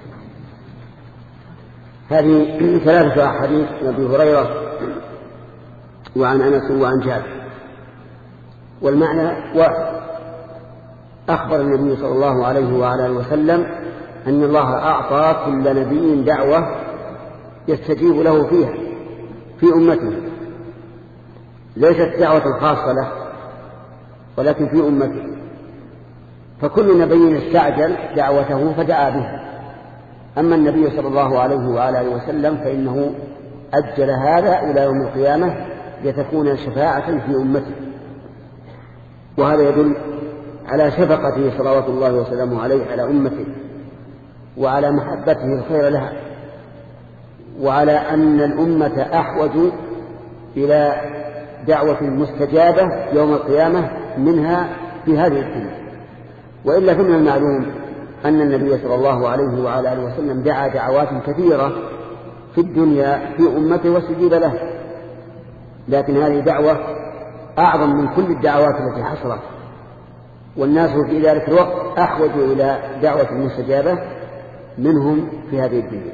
هذه ثلاثة أحاديث عن أبي هريرة وعن أنس وعن جابر والمعنى واحد. أخبر النبي صلى الله عليه وعلى آله وسلم أن الله أعطى كل نبي دعوة يستجيب له فيها في أمته، ليست دعوة خاصة له ولكن في أمته، فكل نبي استعجل دعوته فدعا بها. أما النبي صلى الله عليه وعلى آله وسلم فإنه أجل هذا إلى يوم القيامة لتكون شفاعة في أمته، وهذا يدل على شفقته صلوات الله وسلامه عليه على أمته وعلى محبته الخير لها، وعلى أن الأمة أحوج إلى دعوة مستجابة يوم القيامة منها في هذه الدنيا. وإلا فمن المعلوم أن النبي صلى الله عليه وعلى آله وسلم دعا دعوات كثيرة في الدنيا في أمته واستجيب له، لكن هذه دعوة أعظم من كل الدعوات التي حصلت، والناس في ذلك الوقت أحوج إلى دعوة مستجابة منهم في هذه الدنيا.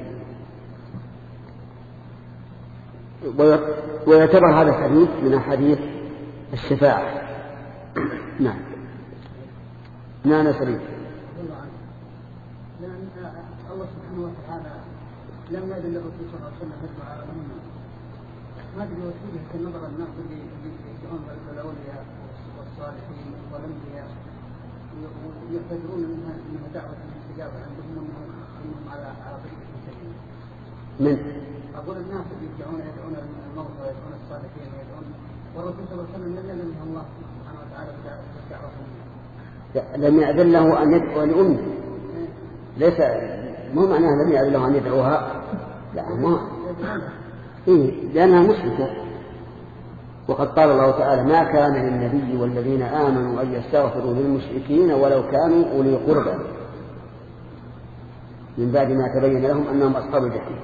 ويعتبر هذا الحديث من أحاديث الشفاعة. نعم نعم سليم. لأن الله سبحانه وتعالى لم يأذن له في صلى الله عليه وسلم يدعو ما أدري وسيله كنظر الناس اللي يدعون الأولياء والصالحين والأنبياء يعتبرون أنها دعوة الاستجابة عندهم أنهم على على طريق المستقيم. من؟ أقول الناس اللي يدعون يدعون الموتى ويدعون الصالحين ويدعون والرسول صلى الله عليه وسلم لم يأذن الله سبحانه وتعالى بدعوة. لم يأذن له أن يدعو لأمه، ليس مو معناه لم يأذن له أن يدعوها، لا ما إيه لأنها مشركة. وقد قال الله تعالى: ما كان للنبي والذين آمنوا أن يستغفروا للمشركين ولو كانوا أولي قربى من بعد ما تبين لهم أنهم أصحاب الجحيم.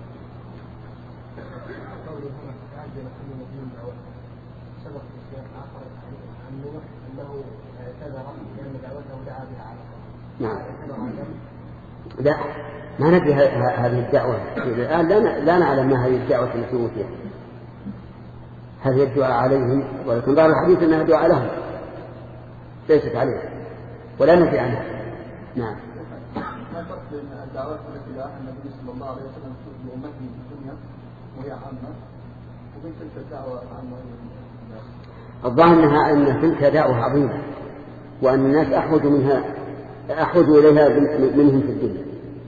نعم. لا ما ندري هذه الدعوة الآن، لا نعلم ما هذه الدعوة التي أوتيت، هل هي الدعاء عليهم، ولكن ظاهر الحديث أنها دعاء لهم ليست عليهم ولا ندري عنها. نعم. ما فرق بين الدعوات التي دعاها النبي صلى الله عليه وسلم لأمته في الدنيا وهي عامة وبين تلك الدعوة عامة؟ الظاهر أنها أن تلك دعوة عظيمة وأن الناس أحوج منها أحوج إليها منهم في الدنيا.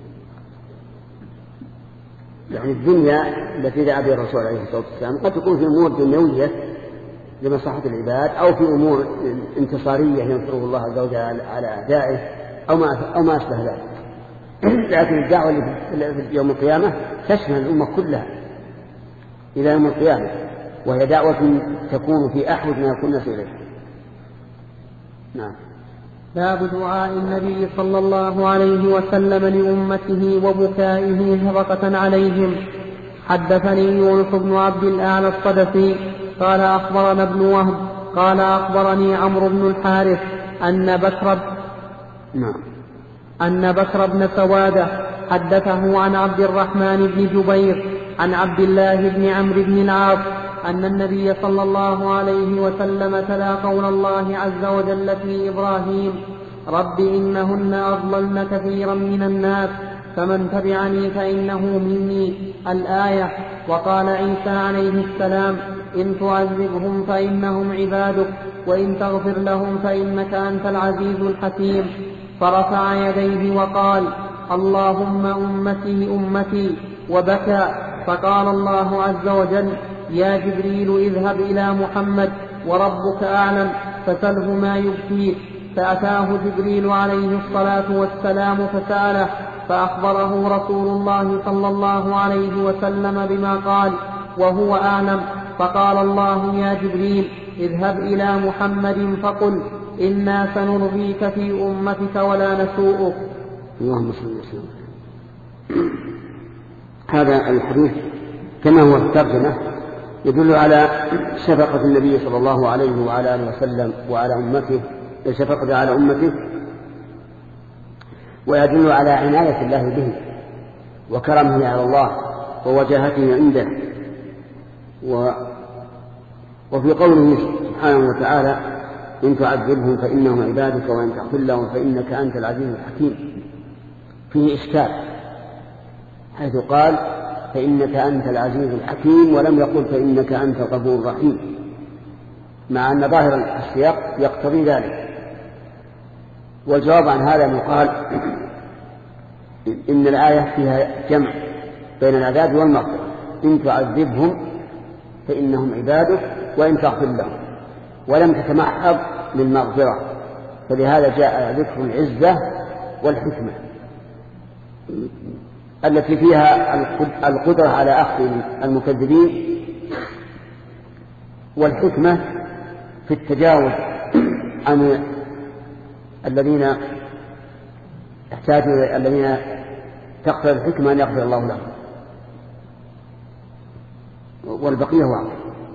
يعني الدنيا التي دعا بها الرسول عليه الصلاة والسلام قد تكون في أمور دنيوية لمصلحة العباد، أو في أمور انتصارية ينصره الله عز وجل على أعدائه، أو ما أو ما أشبه ذلك. لكن الدعوة اللي في يوم القيامة تشمل الأمة كلها إلى يوم القيامة، وهي دعوة تكون في أحوج ما يكون الناس إليه. نعم. باب دعاء النبي صلى الله عليه وسلم لأمته وبكائه شفقة عليهم. حدثني يونس بن عبد الأعلى الصدفي قال أخبرنا ابن وهب قال أخبرني عمرو بن الحارث أن بكر نعم. أن بكر بن سوادة حدثه عن عبد الرحمن بن جبير عن عبد الله بن عمرو بن العاص أن النبي صلى الله عليه وسلم تلا قول الله عز وجل في إبراهيم: رب إنهن أضللن كثيرا من الناس فمن تبعني فإنه مني، الآية. وقال عيسى عليه السلام: إن تعذبهم فإنهم عبادك وإن تغفر لهم فإنك أنت العزيز الحكيم. فرفع يديه وقال: اللهم أمتي أمتي، وبكى. فقال الله عز وجل: يا جبريل اذهب إلى محمد وربك أعلم فسله ما يبكيه. فأتاه جبريل عليه الصلاة والسلام فسأله، فأخبره رسول الله صلى الله عليه وسلم بما قال وهو أعلم. فقال الله: يا جبريل اذهب إلى محمد فقل إنا سنرضيك في أمتك ولا نسوءك. اللهم صل وسلم. هذا الحديث كما هو الترجمة يدل على شفقة النبي صلى الله عليه وعلى آله وسلم وعلى أمته، شفقة على أمته، ويدل على عناية الله به وكرمه على الله ووجاهته عنده. و وفي قوله سبحانه وتعالى: إن تعذبهم فإنهم عبادك وإن تغفر لهم فإنك أنت العزيز الحكيم، فيه إشكال حيث قال: فإنك أنت العزيز الحكيم، ولم يقل فإنك أنت الغفور الرحيم، مع أن ظاهر السياق يقتضي ذلك. والجواب عن هذا يقال إن الآية فيها جمع بين العذاب والمغفرة: إن تعذبهم فإنهم عبادك وإن تغفر لهم، ولم تتمحض للمغفرة، فلهذا جاء ذكر العزة والحكمة التي فيها القدرة على أخذ المكذبين، والحكمة في التجاوز عن الذين يحتاجوا الذين تقتضي الحكمة أن يغفر الله لهم، والبقية واضح.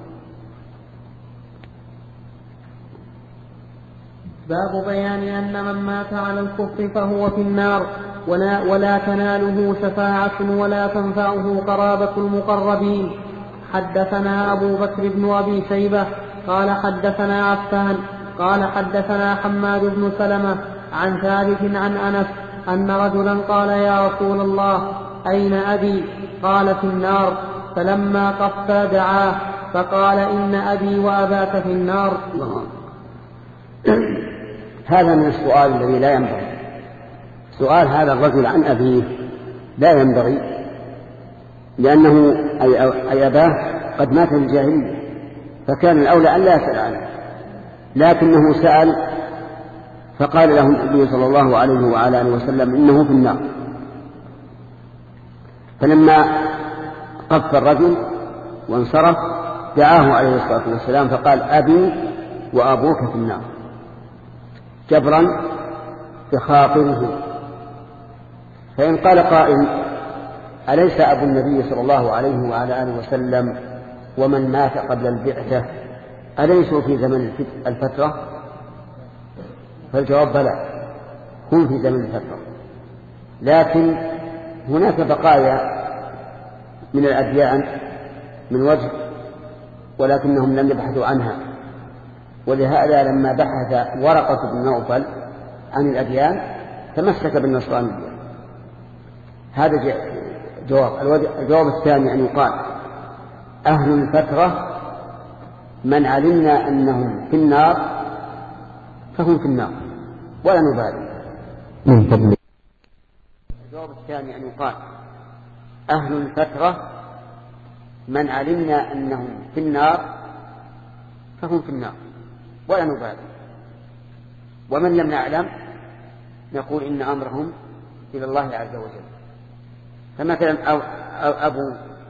باب بيان أن من مات على الكفر فهو في النار ولا, ولا تناله شفاعة ولا تنفعه قرابة المقربين. حدثنا أبو بكر بن أبي شيبة قال حدثنا عفان قال حدثنا حماد بن سلمة عن ثابت عن أنس أن رجلا قال: يا رسول الله أين أبي؟ قال: في النار. فلما قفى دعاه فقال: إن أبي وأباك في النار. هذا من السؤال الذي لا ينبغي. سؤال هذا الرجل عن أبيه لا ينبغي، لأنه أي أباه قد مات في الجاهلية فكان الأولى أن لا يسأل عنه، لكنه سأل فقال له النبي صلى الله عليه وعلى آله وسلم إنه في النار. فلما قف الرجل وانصرف دعاه عليه الصلاة والسلام فقال أبي وأبوك في النار جبرا بخاطره. فإن قال قائل أليس أبو النبي صلى الله عليه وعلى آله وسلم ومن مات قبل البعثة أليسوا في زمن الفترة؟ فالجواب بلى، هم في زمن الفترة، لكن هناك بقايا من الأديان من وجه ولكنهم لم يبحثوا عنها. ولهذا لما بحث ورقة بن نوفل عن الأديان تمسك بالنصرانية. هذا جواب. الجواب الثاني أن يقال أهل الفترة من علمنا أنهم في النار فهم في النار ولا نبالي. من فضل. الجواب الثاني أن يقال أهل الفترة من علمنا أنهم في النار فهم في النار ولا نبالي، ومن لم نعلم نقول إن أمرهم إلى الله عز وجل. فمثلا أو أو أبو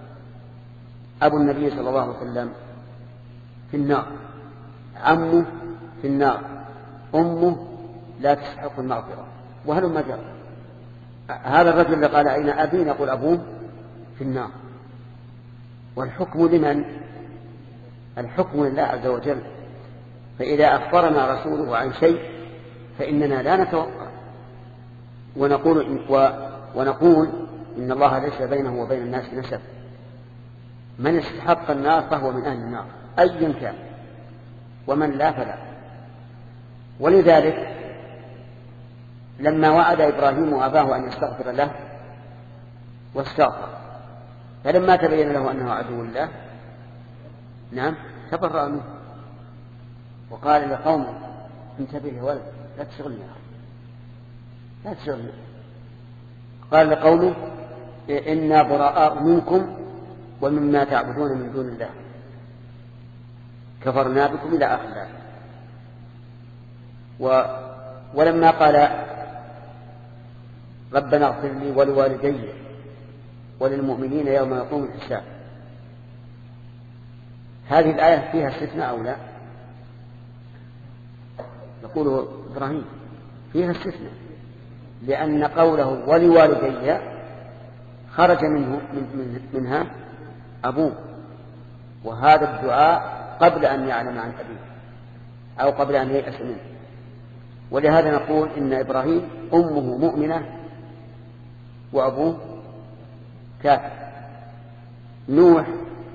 أبو النبي صلى الله عليه وسلم في النار، عمه في النار، أمه لا تستحق المغفرة، وهل ما جرى. هذا الرجل اللي قال أين أبي نقول أبوه في النار. والحكم لمن؟ الحكم لله عز وجل. فإذا أخبرنا رسوله عن شيء فإننا لا نتوقع ونقول إن, و ونقول إن الله ليس بينه وبين الناس نسب. من استحق النار فهو من أهل النار أيا كان، ومن لا فلا. ولذلك لما وعد إبراهيم أباه أن يستغفر له واستغفر، فلما تبين له أنه عدو الله نعم تبرأ منه وقال لقومه انتبه يا ولد لا تشغلني لا تشغلني. قال لقومه إنا براء منكم ومما تعبدون من دون الله كفرنا بكم إلى آخر الآية. و... ولما قال ربنا اغفر لي ولوالدي وللمؤمنين يوم يقوم الحساب، هذه الآية فيها استثناء أو لا؟ يقوله إبراهيم فيها استثناء، لأن قوله ولوالدي خرج منه من منها أبوه، وهذا الدعاء قبل أن يعلم عن أبيه أو قبل أن ييأس منه. ولهذا نقول إن إبراهيم أمه مؤمنة وأبوه كافر. نوح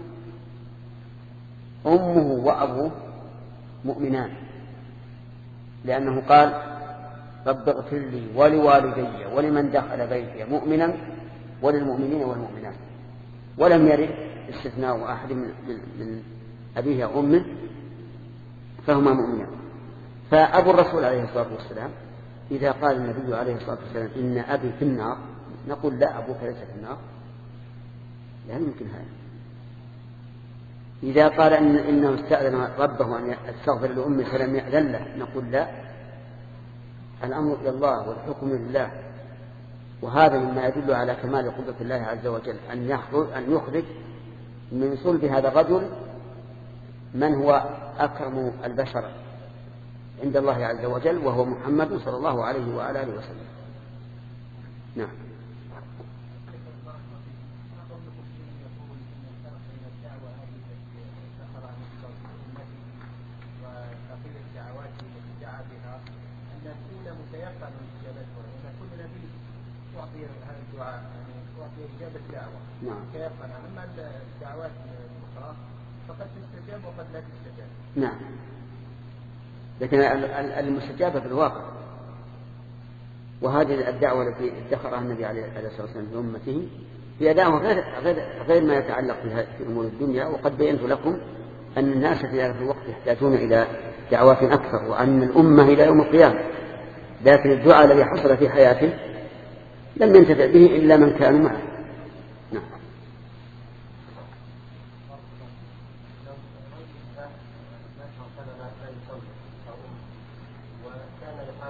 أمه وأبوه مؤمنان، لأنه قال رب اغفر لي ولوالدي ولمن دخل بيتي مؤمنا وللمؤمنين والمؤمنات، ولم يرد استثناء أحد من أبيه وأمه فهما مؤمنان. فأبو الرسول عليه الصلاة والسلام إذا قال النبي عليه الصلاة والسلام إن أبي في النار نقول لا أبوك ليس في النار، لا يمكن هذا. إذا قال إن إنه استأذن ربه أن يستغفر لأمه فلم يأذن له نقول لا، الأمر إلى الله والحكم لله. وهذا مما يدل على كمال قدرة الله عز وجل أن يخرج أن يخرج من صلب هذا الرجل من هو أكرم البشر عند الله عز وجل وهو محمد صلى الله عليه وعلى آله وسلم. نعم. نعم. كيقنا أما الدعوات الأخرى فقد تستجاب وقد لا تستجاب. نعم. لكن المستجابة في الواقع، وهذه الدعوة التي ادخرها النبي عليه الصلاة والسلام لأمته هي دعوة غير, غير, غير ما يتعلق في أمور الدنيا. وقد بينت لكم أن الناس في هذا الوقت يحتاجون إلى دعوات أكثر، وأن الأمة إلى يوم القيامة، لكن الدعاء الذي حصل في حياته لم ينتفع به إلا من كانوا معه. نعم.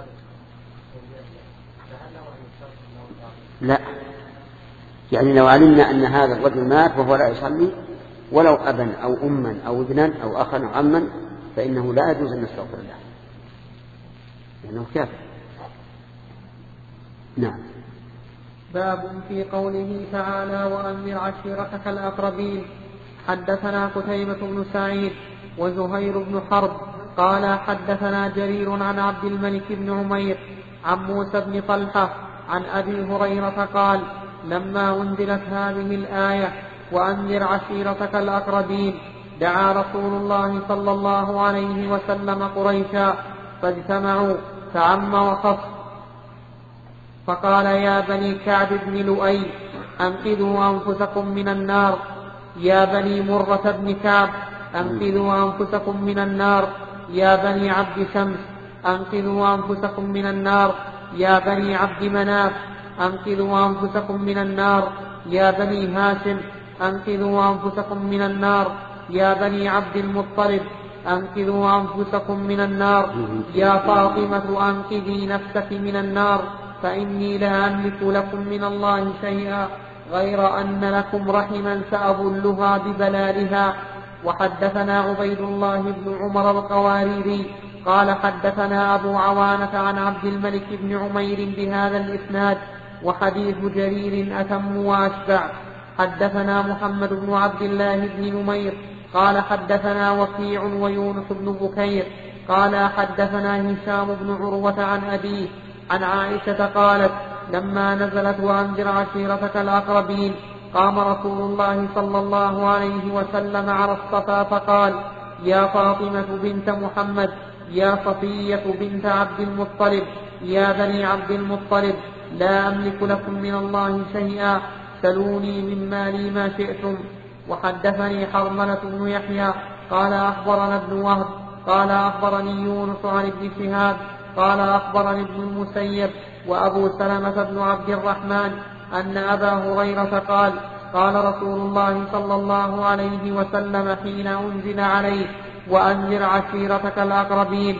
لا، يعني لو علمنا أن هذا الرجل مات وهو لا يصلي ولو أبا أو أما أو ابنا أو أخا أو عما فإنه لا يجوز أن نستغفر الله لأنه كافر. نعم. باب في قوله تعالى وأنذر عشيرتك الأقربين. حدثنا قتيبة بن سعيد وزهير بن حرب قال حدثنا جرير عن عبد الملك بن عمير عن موسى بن طلحة عن أبي هريرة قال لما أنزلت هذه الآية وأنذر عشيرتك الأقربين دعا رسول الله صلى الله عليه وسلم قريشا فاجتمعوا فعم وخص فقال يا بني كعب بن لؤي أنقذوا أنفسكم من النار، يا بني مرة بن كعب أنقذوا أنفسكم من النار، يا بني عبد شمس أنقذوا أنفسكم من النار، يا بني عبد مناف أنقذوا أنفسكم من النار، يا بني هاشم أنقذوا أنفسكم من النار، يا بني عبد المطلب أنقذوا أنفسكم من النار، يا فاطمة أنقذي نفسك من النار فإني لا أملك لكم من الله شيئا غير أن لكم رحما سأبلها ببلالها. وحدثنا عبيد الله بن عمر القواريري قال حدثنا أبو عوانة عن عبد الملك بن عمير بهذا الإسناد وحديث جرير أتم وأشبع. حدثنا محمد بن عبد الله بن نمير قال حدثنا وكيع ويونس بن بكير قال حدثنا هشام بن عروة عن أبيه عن عائشة قالت لما نزلت وأنذر عشيرتك الأقربين قام رسول الله صلى الله عليه وسلم على الصفا فقال يا فاطمة بنت محمد، يا صفية بنت عبد المطلب، يا بني عبد المطلب لا أملك لكم من الله شيئا سلوني من مالي ما شئتم. وحدثني حرملة بن يحيى قال أخبرنا ابن وهب قال أخبرني يونس عن ابن شهاب قال أخبرني ابن المسيب وأبو سلمة بن عبد الرحمن أن أبا هريرة قال قال رسول الله صلى الله عليه وسلم حين أنزل عليه وأنذر عشيرتك الأقربين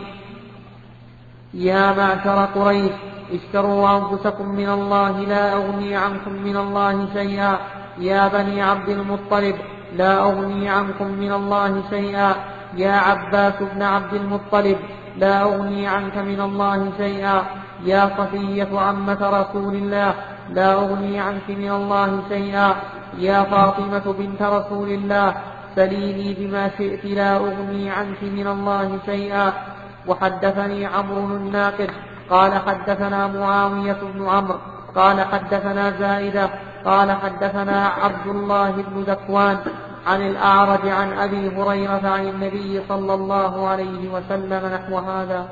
يا معشر قريش اشتروا أنفسكم من الله لا أغني عنكم من الله شيئا، يا بني عبد المطلب لا أغني عنكم من الله شيئا، يا عباس بن عبد المطلب لا أغني عنك من الله شيئا، يا صفية عمة رسول الله لا أغني عنك من الله شيئا، يا فاطمة بنت رسول الله سليني بما شئت لا أغني عنك من الله شيئا. وحدثني عمرو الناقد قال حدثنا معاوية بن عمرو قال حدثنا زائدة قال حدثنا عبد الله بن ذكوان عن الأعرج عن أبي هريرة عن النبي صلى الله عليه وسلم نحو هذا.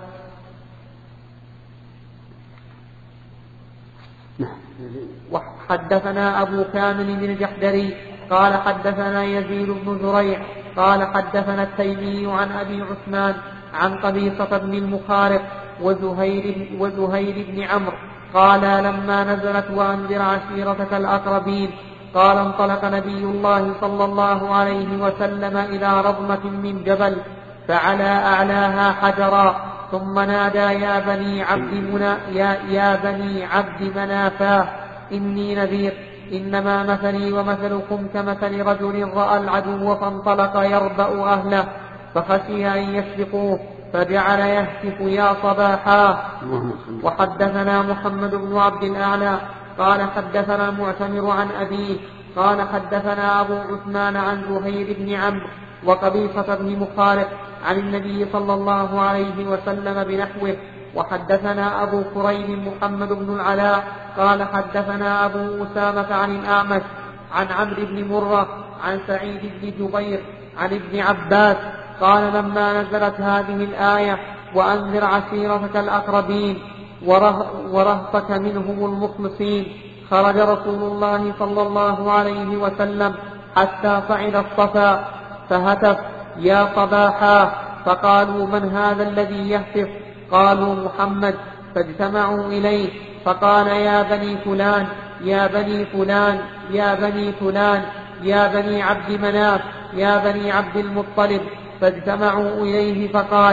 وحدثنا أبو كامل بن الجحدري قال حدثنا يزيد بن زريع قال حدثنا التيمي عن أبي عثمان عن قبيصة بن المخارق وزهير, وزهير بن عمرو قال لما نزلت وأنذر عشيرتك الأقربين قال انطلق نبي الله صلى الله عليه وسلم إلى رضمة من جبل فعلى أعلاها حجرا ثم نادى يا بني عبد منا يا, يا بني عبد منافاه إني نذير إنما مثلي ومثلكم كمثل رجل رأى العدو فانطلق يربأ أهله فخشي أن يسبقوه فجعل يهتف يا صباحا. وحدثنا محمد بن عبد الأعلى قال حدثنا المعتمر عن أبيه قال حدثنا أبو عثمان عن زهير بن عمرو وقبيصة بن مخارق عن النبي صلى الله عليه وسلم بنحوه. وحدثنا أبو كريم محمد بن العلاء قال حدثنا أبو أسامة عن الأعمش عن عمرو بن مرة عن سعيد بن جبير عن ابن عباس قال لما نزلت هذه الآية وأنذر عشيرتك الأقربين ورهطك منهم المخلصين خرج رسول الله صلى الله عليه وسلم حتى صعد الصفا فهتف يا صباحا فقالوا من هذا الذي يهتف؟ قالوا محمد فاجتمعوا إليه فقال يا بني فلان يا بني فلان يا بني فلان يا بني عبد مناف يا بني عبد المطلب فاجتمعوا إليه فقال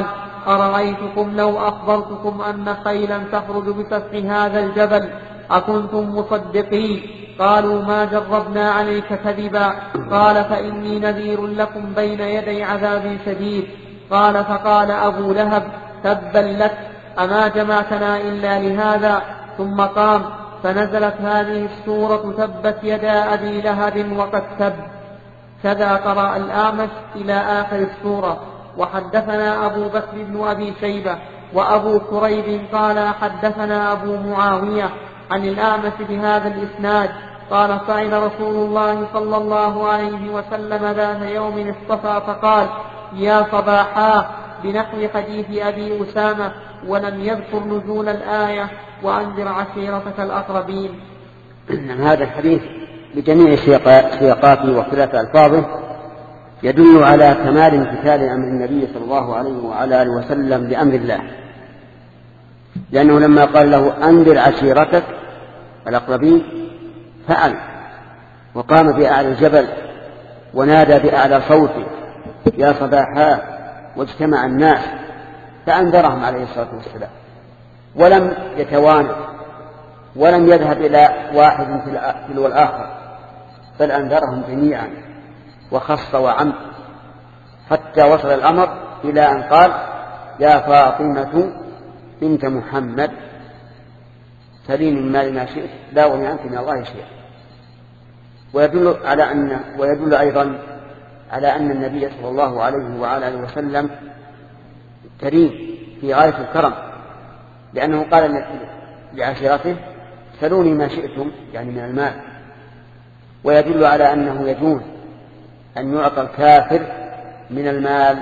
أرأيتكم لو أخبرتكم أن خيلا تخرج بسفح هذا الجبل أكنتم مصدقين؟ قالوا ما جربنا عليك كذبا. قال فإني نذير لكم بين يدي عذاب شديد. قال فقال أبو لهب تبا لك أما جمعتنا إلا لهذا؟ ثم قام فنزلت هذه السورة تبت يدا أبي لهب وقد تب. كذا قرأ الأعمش إلى آخر السورة. وحدثنا أبو بكر بن أبي شيبة وأبو كريب قال حدثنا أبو معاوية عن الأعمش بهذا الإسناد قال صعد رسول الله صلى الله عليه وسلم ذات يوم اصطفى فقال يا صباحا بنحو حديث أبي أسامة ولم يذكر نزول الآية وأنذر عشيرتك الأقربين. هذا الحديث بجميع سياقاته واختلاف ألفاظه يدل على كمال امتثال أمر النبي صلى الله عليه وعلى آله وسلم بأمر الله، لأنه لما قال له أنذر عشيرتك الأقربين فعل، وقام بأعلى الجبل ونادى بأعلى صوته يا صباحا، واجتمع الناس فأنذرهم عليه الصلاة والسلام، ولم يتوانى ولم يذهب إلى واحد تلو الآخر، بل أنذرهم جميعا وخص وعم، حتى وصل الأمر إلى أن قال يا فاطمة بنت محمد سليني من مال ما شئت لا أغني عنك من الله شيئا. ويدل على أن ويدل أيضا على أن النبي صلى الله عليه وعلى آله وسلم كريم في غاية الكرم، لأنه قال لعشيرته سلوني ما شئتم يعني من المال. ويدل على أنه يجوز أن يعطى الكافر من المال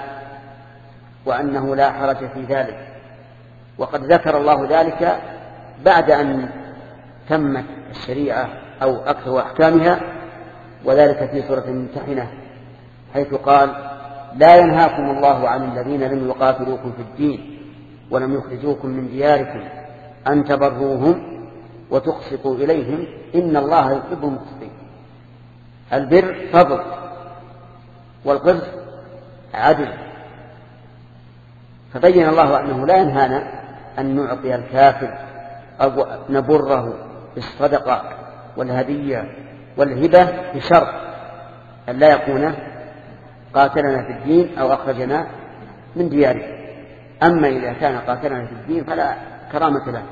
وأنه لا حرج في ذلك، وقد ذكر الله ذلك بعد أن تمت الشريعة أو أكثر أحكامها، وذلك في سورة الممتحنة حيث قال لا ينهاكم الله عن الذين لم يقاتلوكم في الدين ولم يخرجوكم من دياركم أن تبروهم وتقسطوا إليهم إن الله يحب المقسطين. البر فضل والقسط عدل، فبين الله أنه لا ينهانا أن نعطي الكافر أو نبره بالصدقة والهدية والهبة بشرط أن لا يكون قاتلنا في الدين أو أخرجنا من دياره. أما إذا كان قاتلنا في الدين فلا كرامة له.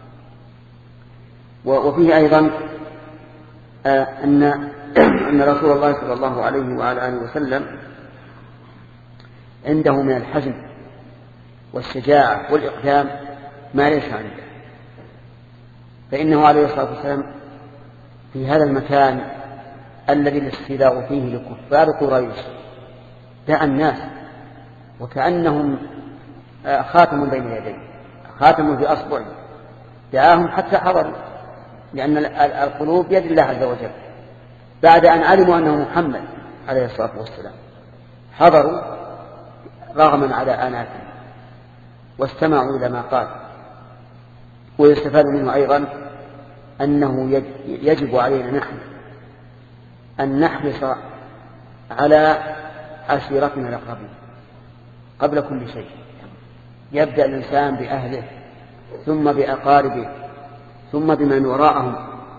وفيه أيضا أن أن رسول الله صلى الله عليه وعلى آله وسلم عنده من الحزم والشجاعة والإقدام ما ليس عنده، فإنه عليه الصلاة والسلام في هذا المكان الذي الاستيلاء فيه لكفار قريش دعا الناس وكأنهم خاتم بين يديه، خاتم في أصبعه، دعاهم حتى حضروا، لأن القلوب بيد الله عز وجل. بعد أن علموا أنه محمد عليه الصلاة والسلام حضروا رغما على آناتهم واستمعوا إلى ما قال. ويستفاد منه أيضا أنه يجب علينا نحن أن نحرص على عشيرتنا الأقربين قبل كل شيء. يبدأ الإنسان بأهله ثم بأقاربه ثم بمن وراءهم،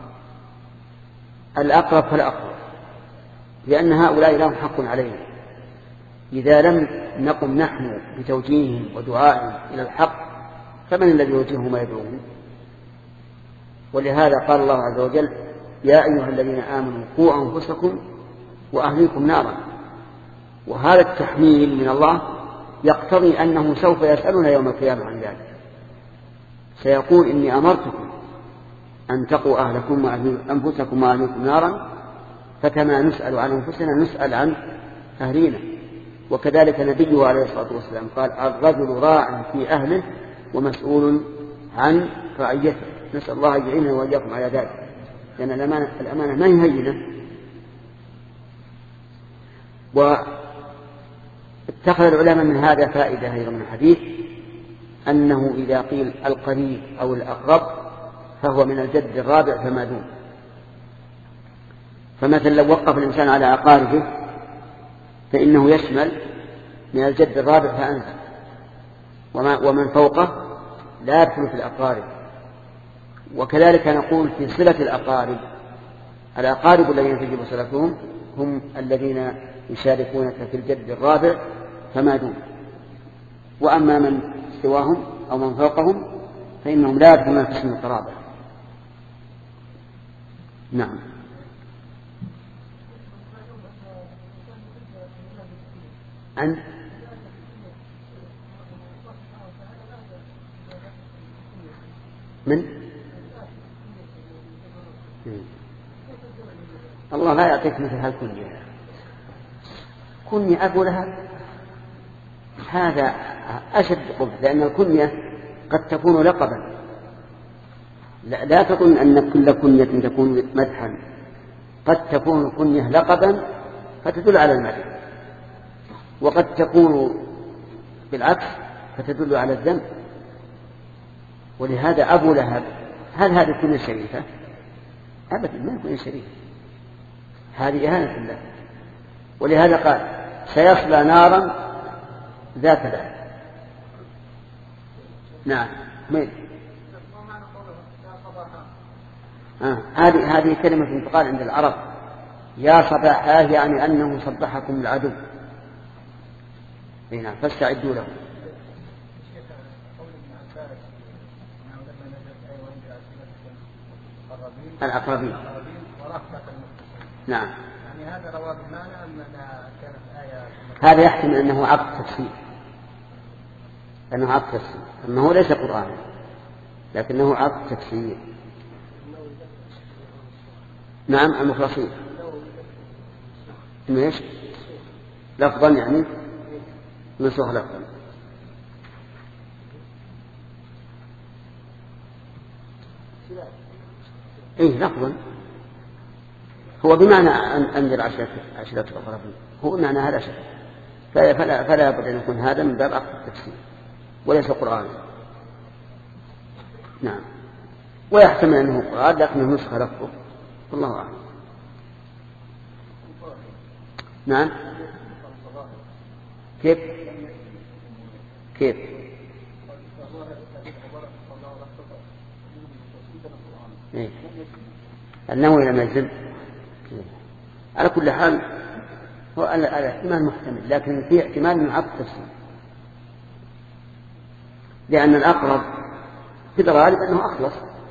الأقرب فالأقرب، لأن هؤلاء لهم حق علينا. إذا لم نقم نحن بتوجيههم ودعائهم إلى الحق فمن الذي يوجههم ويدعوهم؟ ولهذا قال الله عز وجل يا أيها الذين آمنوا قوا أنفسكم وأهليكم نارا. وهذا التحميل من الله يقتضي أنه سوف يسألنا يوم القيامة عن ذلك، سيقول إني أمرتكم أن تقوا أهلكم وأنفسكم وأهليكم نارا، فكما نسأل عن أنفسنا نسأل عن أهلينا. وكذلك نبيه عليه الصلاة والسلام قال الرجل راع في أهله ومسؤول عن رعيته. نسأل الله يعيننا وإياكم على ذلك، لأن الأمانة, الأمانة ما هي هينة. واتخذ العلماء من هذا فائدة أيضا من الحديث أنه إذا قيل القريب أو الأقرب فهو من الجد الرابع فما دون. فمثلا لو وقف الإنسان على أقاربه فإنه يشمل من الجد الرابع فأنزل، ومن فوقه لا يدخل في الأقارب. وكذلك نقول في صلة الأقارب، الأقارب الذين تجب صلتهم هم الذين يشاركونك في الجد الرابع فما دون، وأما من سواهم أو من فوقهم فإنهم لا يدخلون في اسم القرابة. نعم. عن من الله لا يعطيك مثل هالكنية. كنية أقولها هذا أشد قبح، لأن الكنية قد تكون لقبا. لا, لا تظن أن كل كنية تكون مدحا، قد تكون الكنية لقبا فتدل على المدح، وقد تكون بالعكس فتدل على الذنب. ولهذا أبو لهب هل هذه الكنية شريفة؟ أبدا ما يكون شريف، هذه إهانة الله. ولهذا قال سيصلى نارا ذات لهب. نعم. مين؟ آه. هذه هذه كلمة تقال عند العرب، يا صباحاه، يعني أنه صبحكم العدو. هنا فاستعدوا له. الأقربين. نعم. يعني هذا رواه بمعنى أنها كانت آية. هذا يحتمل أنه عقد تفسير، أنه عقد تفسير، أما هو ليس قرآنا لكنه عقد تفسير. نعم. المخلصين ايش؟ لفظا يعني نسخ لفظا. ايه لفظا هو بمعنى انذر عشرة الأقربين، هو معنى هذا شيء، فلا فلا يبد ان يكون هذا من باب عقد التفسير وليس قرآنا. نعم. ويحتمل انه قرآن لكنه نسخ لفظه، والله أعلم. نعم. كيف كيف إيه؟ النووي لم يجزم. على كل حال هو الاحتمال محتمل، لكن في احتمال من عقد التفسير، لأن الأقرب في الغالب أنه أخلص،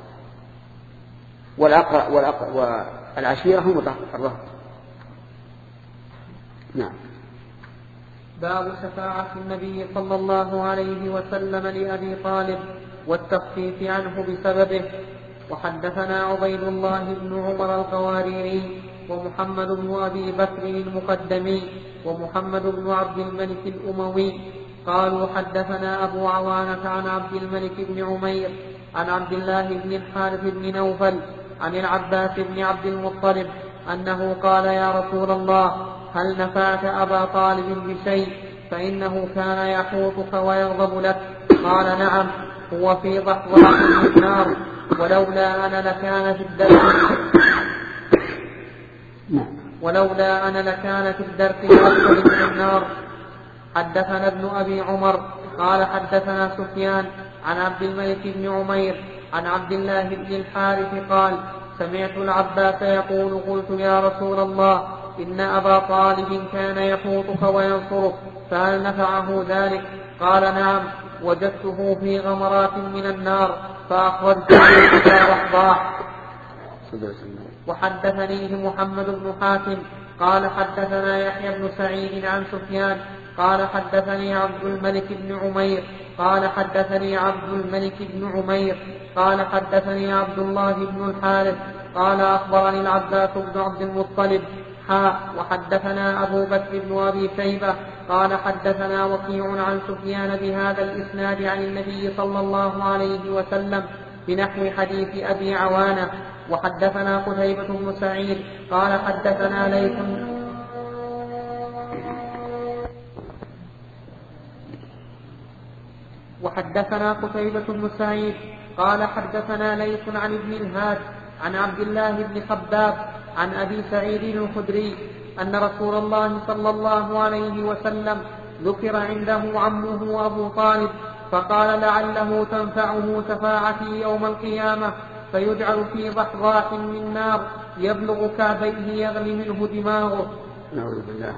والأقرب والأقرب والعشيرة هم الرهط. نعم. باب شفاعة النبي صلى الله عليه وسلم لأبي طالب والتخفيف عنه بسببه. وحدثنا عبيد الله بن عمر القواريري ومحمد بن أبي بكر المقدمي ومحمد بن عبد الملك الأموي قالوا حدثنا أبو عوانة عن عبد الملك بن عمير عن عبد الله بن الحارث بن نوفل عن العباس بن عبد المطلب أنه قال يا رسول الله هل نفعت أبا طالب بشيء فإنه كان يحوطك ويغضب لك؟ قال نعم، هو في ضحضاح من النار، ولولا أنا لكان في الدرك ولولا أنا لكان في الدرك الأسفل من النار. حدثنا ابن أبي عمر قال حدثنا سفيان عن عبد الملك بن عمير عن عبد الله بن الحارث قال سمعت العباس يقول قلت يا رسول الله إن أبا طالب كان يحوطك وينصرك فهل نفعه ذلك؟ قال نعم، وجدته في غمرات من النار فأخرجته إلى رحضاح. وحدثنيه محمد بن حاتم قال حدثنا يحيى بن سعيد عن سفيان قال حدثني عبد الملك بن عمير قال حدثني عبد الملك بن عمير قال حدثني عبد الله بن الحارث قال أخبرني العباس بن عبد المطلب حاء. وحدثنا أبو بكر بن أبي شيبة قال حدثنا وكيع عن سفيان بهذا الإسناد عن النبي صلى الله عليه وسلم بنحو حديث أبي عوانة. وحدثنا قتيبة بن سعيد قال حدثنا ليث وحدثنا قتيبة بن سعيد قال حدثنا ليث عن ابن الهاد عن عبد الله بن خباب عن أبي سعيد الخدري أن رسول الله صلى الله عليه وسلم ذكر عنده عمه أبو طالب فقال لعله تنفعه شفاعتي يوم القيامة، فيجعل في ضحضاح من نار يبلغ كعبيه يغلي منه دماغه. نعوذ بالله.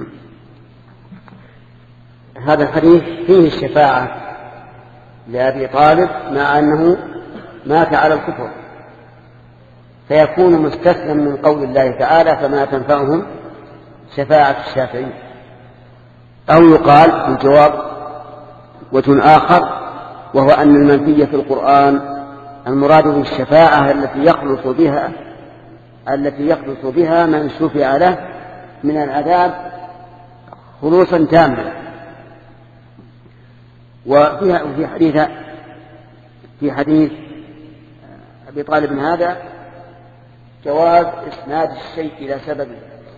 هذا الحديث فيه الشفاعة لأبي طالب مع أنه مات على الكفر، فيكون مستثنى من قول الله تعالى فما تنفعهم شفاعة الشافعين. أو يقال الجواب وجه آخر، وهو أن المنفي في القرآن المراد بالشفاعة التي يخلص بها التي يخلص بها من شفع له من العذاب خلوصا تاما. وفي حديث في حديث أبي طالب هذا جواز إسناد الشيء إلى سببه،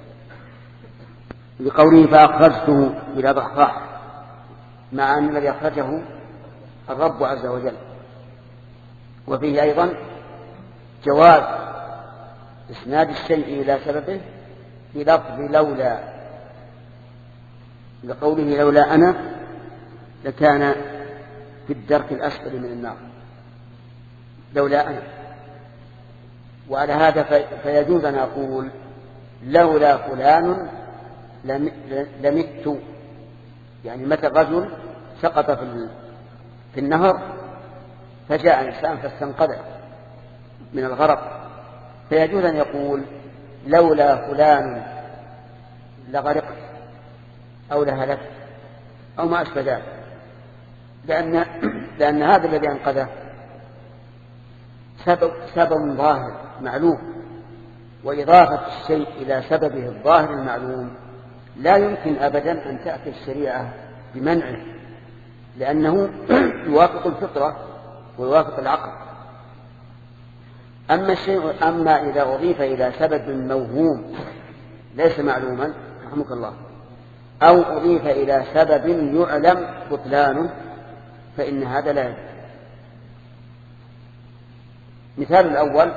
لقوله فأخرجته إلى ضحضاح، مع أن الذي أخرجه الرب عز وجل. وفيه أيضا جواز إسناد الشيء إلى سببه بلفظ لولا، لقوله لولا أنا لكان في الدرك الأسفل من النار، لولا أنا. وعلى هذا فيجوز أن أقول لولا فلان لمت، يعني متى الرجل سقط في النهر فجاء إنسان فاستنقذه من الغرق، فيجوز أن يقول لولا فلان لغرقت أو لهلكت أو ما أشبه ذلك، لأن, لأن هذا الذي أنقذه سبب, سبب ظاهر معلوم، وإضافة الشيء إلى سببه الظاهر المعلوم لا يمكن أبدا أن تأتي الشريعة بمنعه، لأنه يوافق الفطرة ويوافق العقل. أما, الشيء أما إذا أضيف إلى سبب موهوم ليس معلوما رحمك الله، أو أضيف إلى سبب يعلم بطلانه، فإن هذا لا يجوز. مثال الأول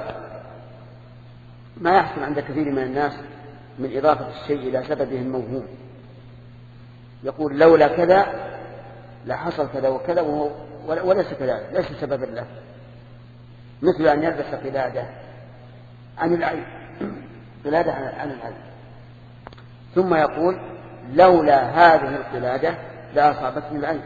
ما يحصل عند كثير من الناس من إضافة الشيء إلى سببه الموهوم، يقول لولا كذا لحصل كذا وكذا وهو وليس كذلك، ليس سببا له، مثل أن يلبس قلادة عن العين، قلادة عن العين، ثم يقول لولا هذه القلادة لأصابتني العين،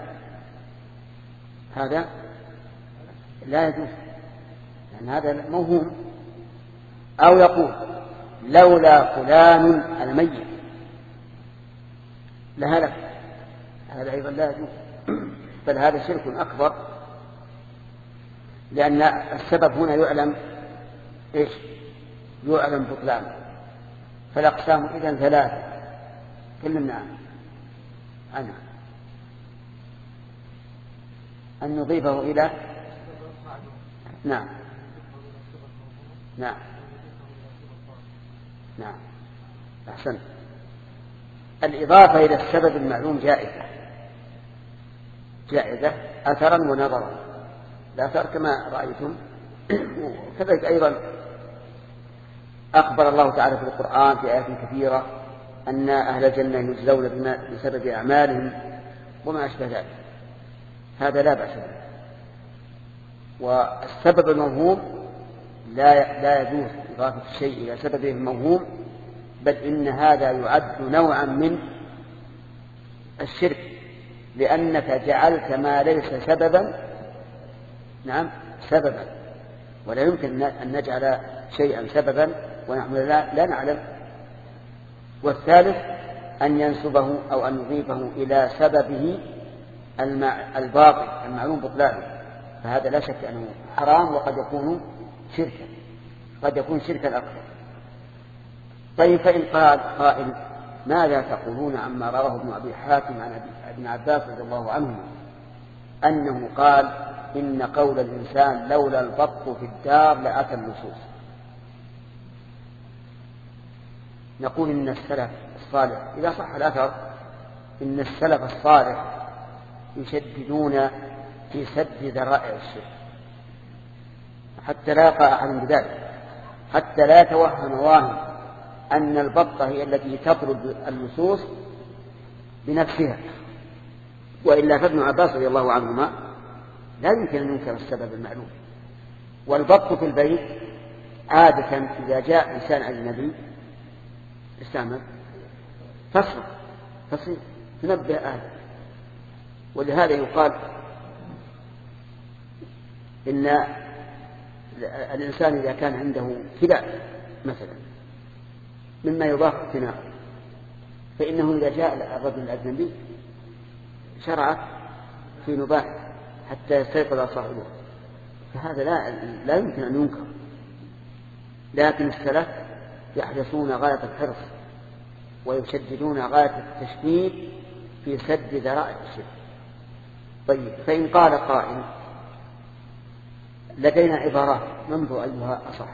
هذا لا يجوز، لأن يعني هذا موهوم. أو يقول لولا فلان الميت لهلك، هذا أيضا لا يجوز، بل هذا شرك أكبر، لأن السبب هنا يعلم إيش؟ يعلم بطلان. فالأقسام إذن ثلاثة كلمنا عنها، أن نضيفه إلى نعم نعم نعم أحسن. الإضافة إلى السبب المعلوم جائزة جائزة أثرا ونظرا، الأثر كما رأيتم. كذلك أيضا أخبر الله تعالى في القرآن في آيات كثيرة أن أهل الجنة يجزون بسبب أعمالهم وما أشبه ذلك، هذا لا بأس به. والسبب الموهوم لا لا يجوز إضافة الشيء إلى سببه الموهوم، بل إن هذا يعد نوعا من الشرك، لأنك جعلت ما ليس سببا نعم سببا، ولا يمكن أن نجعل شيئا سببا ونحن لا, لا نعلم. والثالث أن ينسبه أو أن يضيفه إلى سببه الباطل المعلوم بطلانه، فهذا لا شك أنه حرام، وقد يكون شركا، قد يكون شركا أكبر. طيب فإن قال قائل ماذا تقولون عما رواه ابن أبي حاتم عن ابن عباس رضي الله عنه أنه قال إن قول الإنسان لولا البط في الدار لأتى اللصوص؟ نقول إن السلف الصالح إذا صح الأثر إن السلف الصالح يشددون في سد ذرائع الشرك حتى لا يقع أحد بذلك، حتى لا يتوهم واهم أن البطة هي التي تطرد اللصوص بنفسها. وإلا فابن عباس رضي الله عنهما لا يمكن أن ينكر السبب المعلوم. والضبط في البيت عادة إذا جاء إنسان أجنبي استعمل تصرف تصير تنبه أهله. ولهذا يقال إن الإنسان إذا كان عنده كلاب مثلا مما يضاف اقتناء، فإنه إذا جاء الرجل الأجنبي شرع في نباح حتى يستيقظ صاحبه، فهذا لا, لا يمكن أن ينكر. لكن السلف يحرصون غاية الحرص ويشددون غاية التشديد في سد ذرائع الشرك. طيب، فإن قال قائل لدينا عبارات ننظر أيها أصح: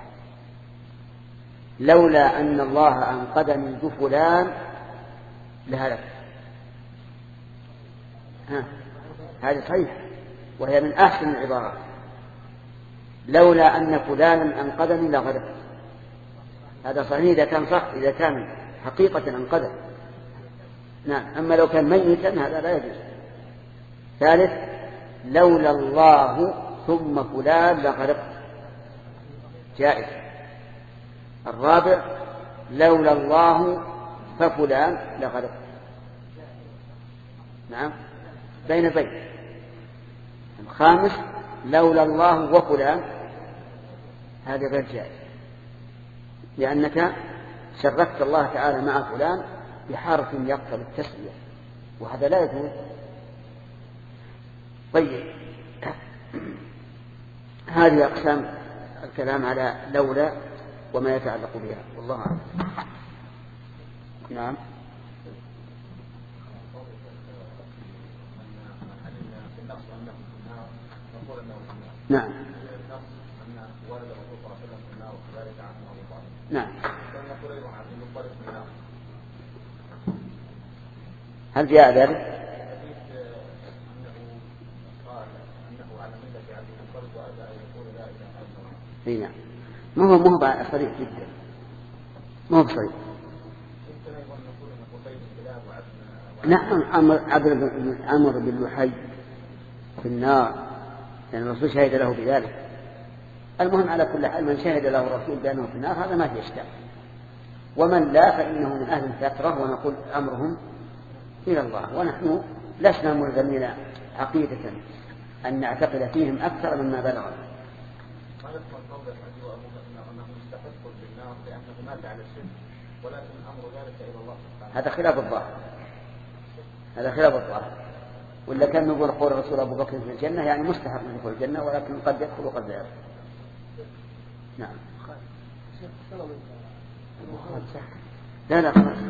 لولا أن الله أنقذني بفلان لهلك. ها، هذه صحيح وهي من أحسن العبارات. لولا أن فلانا أنقذني لغرقت. هذا صحيح إذا كان صح، إذا كان حقيقة أنقذه. نعم. أما لو كان ميتا هذا لا يجوز. ثالث: لولا الله ثم فلان لغرقت، جائز. الرابع: لولا الله ففلان لغرقت. نعم، بين بين. الخامس: لولا الله وفلان، هذه غير جائز، لأنك شركت الله تعالى مع فلان بحرف يقتضي التسوية، وهذا لا يجوز. طيب، هذه أقسام الكلام على لولا وما يتعلق بها، والله أعلم. نعم. نعم. نعم. هل جاء ذلك؟ نعم. ما هو ما هو صريح جدا، ما هو صريح. نعم. عمر بن لحي في النار، لأن يعني الرسول شهد له بذلك. المهم على كل حال من شهد له الرسول بأنه في النار هذا ما في إشكال، ومن لا فإنه من أهل الفترة، ونقول أمرهم إلى الله، ونحن لسنا ملزمين عقيدة أن نعتقد فيهم أكثر مما بلغنا. هذا خلاف الظاهر، هذا خلاف الظاهر. ولا كان نقول قول الرسول أبو بكر في الجنة يعني مستحق من دخول الجنة، ولكن قد يدخل وقد لا يدخل. نعم. لا لا خلاص.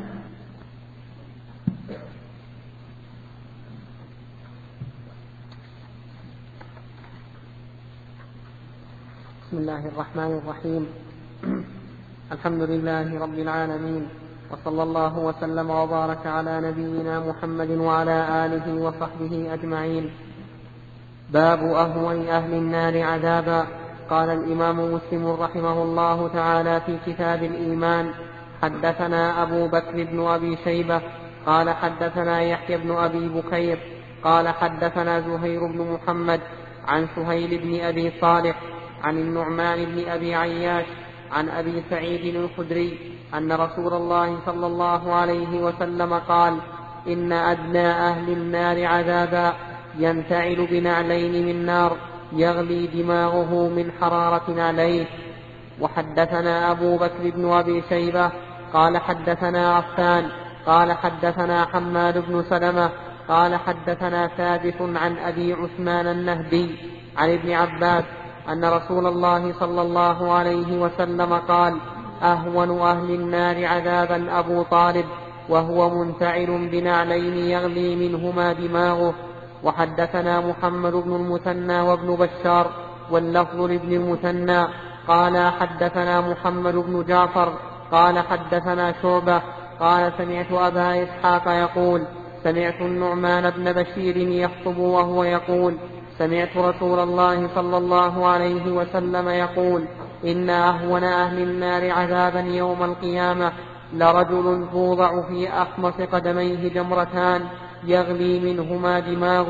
بسم الله الرحمن الرحيم. الحمد لله رب العالمين، وصلى الله وسلم وبارك على نبينا محمد وعلى آله وصحبه أجمعين. باب أهون أهل النار عذابا. قال الإمام مسلم رحمه الله تعالى في كتاب الإيمان: حدثنا أبو بكر بن أبي شيبة قال حدثنا يحيى بن أبي بكير قال حدثنا زهير بن محمد عن سهيل بن أبي صالح عن النعمان بن أبي عياش عن أبي سعيد الخدري أن رسول الله صلى الله عليه وسلم قال: إن أدنى أهل النار عذابا ينتعل بنعلين من نار يغلي دماغه من حرارة عليه. وحدثنا أبو بكر بن أبي شيبة قال حدثنا عفان قال حدثنا حماد بن سلمة قال حدثنا ثابت عن أبي عثمان النهدي عن ابن عباس أن رسول الله صلى الله عليه وسلم قال: أهون أهل النار عذابا أبو طالب وهو منتعل بنعلين يغلي منهما دماغه. وحدثنا محمد بن المثنى وابن بشار واللفظ لابن المثنى قال حدثنا محمد بن جعفر قال حدثنا شعبة قال سمعت أبا إسحاق يقول: سمعت النعمان بن بشير يخطب وهو يقول: سمعت رسول الله صلى الله عليه وسلم يقول: إن أهون أهل النار عذابا يوم القيامة لرجل توضع في أخمص قدميه جمرتان يغلي منهما دماغه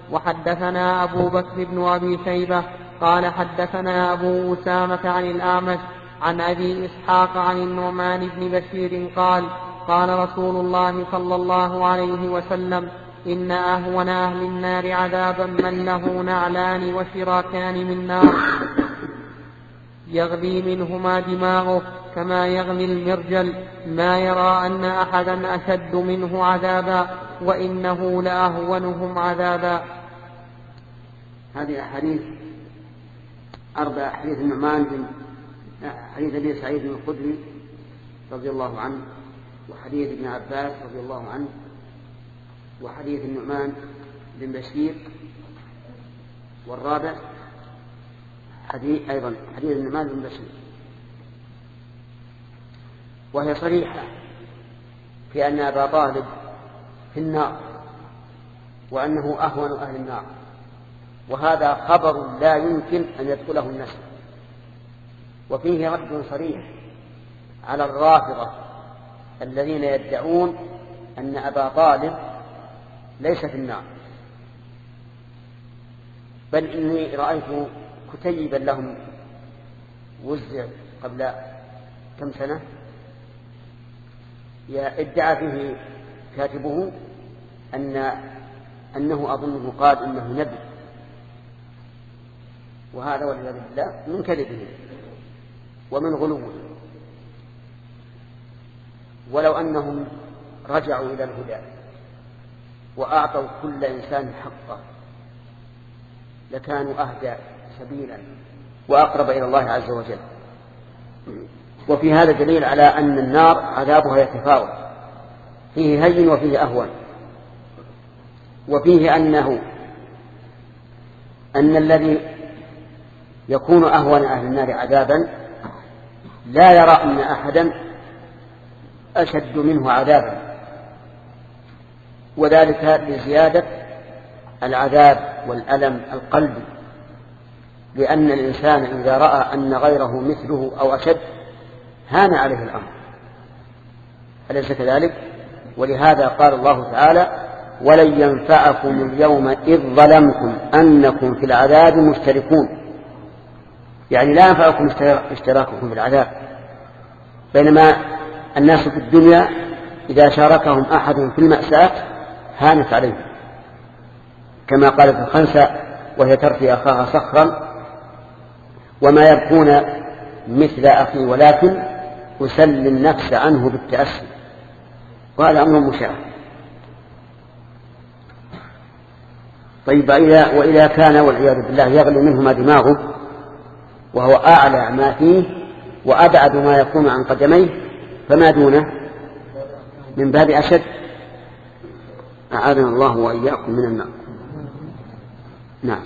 وحدثنا أبو بكر بن أبي شيبة قال حدثنا أبو أسامة عن الأعمش عن أبي إسحاق عن النعمان بن بشير قال قال رسول الله صلى الله عليه وسلم إن أهون أهل النار عذابا من له نعلان وشراكان من نار يغلي منهما دماغه كما يغلي المرجل ما يرى أن أحدا أشد منه عذابا وإنه لأهونهم عذابا. هذه أحاديث أربع: حديث النعمان بن حديث أبي سعيد الخدري رضي الله عنه، وحديث ابن عباس رضي الله عنه، وحديث النعمان بن بشير، والرابع حديث أيضا حديث النعمان بن بشير. وهي صريحة في أن أبا طالب في النار وأنه أهون أهل النار، وهذا خبر لا يمكن أن يدخله الناس. وفيه رد صريح على الرافضة الذين يدعون أن أبا طالب ليس في النار، بل إني رأيت كتيبا لهم وزع قبل كم سنة ادعى فيه كاتبه أن أنه أظنه قال إنه نبي، وهذا والعياذ بالله من كذبه ومن غلوه. ولو أنهم رجعوا إلى الهدى وأعطوا كل إنسان حقه لكانوا أهدى سبيلا وأقرب إلى الله عز وجل. وفي هذا دليل على أن النار عذابها يتفاوت، فيه هين وفيه أهون، وفيه أنه أن الذي يكون أهون أهل النار عذابا لا يرى أن أحدا أشد منه عذابا، وذلك لزيادة العذاب والألم القلبي، لأن الإنسان إذا رأى أن غيره مثله أو أشد هان عليه الأمر، أليس كذلك؟ ولهذا قال الله تعالى: ولن ينفعكم اليوم إذ ظلمتم أنكم في العذاب مشتركون، يعني لا ينفعكم اشتراككم في العذاب، بينما الناس في الدنيا إذا شاركهم أحد في المأساة هانت عليهم، كما قالت الخنسة وهي ترثي أخاها صخرا: وما يبكون مثل أخي ولكن أسلي النفس عنه بالتأسي. وهذا أمر مشاهد. طيب وإذا كان والعياذ بالله يغلي منهما دماغه وهو أعلى ما فيه وأبعد ما يكون عن قدميه، فما دونه من باب أشد. أعاذنا الله وإياكم من النار. نعم.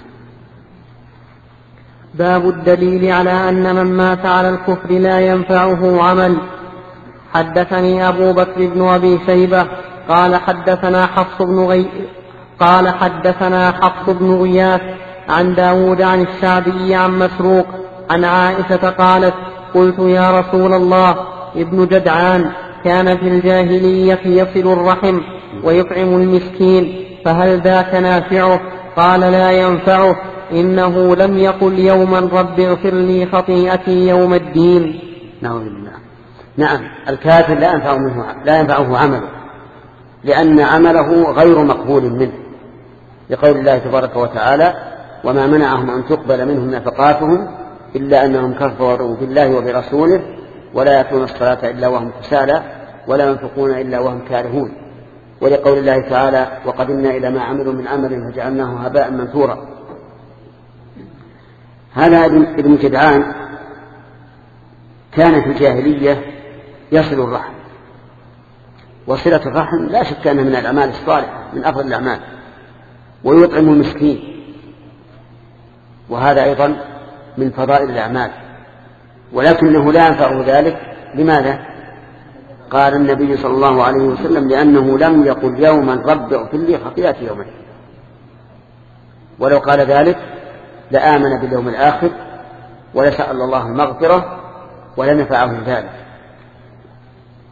باب الدليل على أن من مات على الكفر لا ينفعه عمل. حدثني أبو بكر بن أبي شيبة قال حدثنا حفص بن غي قال حدثنا حفص بن غياث عن داود عن الشعبي عن مسروق عن عائشة قالت: قلت يا رسول الله، ابن جدعان كان في الجاهلية يصل الرحم ويطعم المسكين، فهل ذاك نافعه؟ قال: لا ينفعه، إنه لم يقل يوما رب اغفر لي خطيئتي يوم الدين. نعوذ بالله. نعم، الكافر لا ينفعه منه لا ينفعه عمله، لأن عمله غير مقبول منه، لقول الله تبارك وتعالى: وما منعهم أن تقبل منهم نفقاتهم إلا أنهم كفروا بالله وبرسوله ولا يأتون الصلاة إلا وهم كسالى ولا ينفقون إلا وهم كارهون. ولقول الله تعالى: وقدمنا إلى ما عملوا من عمل فجعلناه هباء منثورا. هذا ابن جدعان كان في الجاهلية يصل الرحم، وصلة الرحم لا شك أنها من الأعمال الصالحة، من أفضل الأعمال، ويطعم المسكين، وهذا أيضا من فضائل الأعمال، ولكنه لا ينفعه ذلك. لماذا؟ قال النبي صلى الله عليه وسلم: لأنه لم يقل يوما رب اغفر لي خطيئتي يوما. ولو قال ذلك لآمن باليوم الآخر ولسأل الله المغفرة ولنفعه ذلك.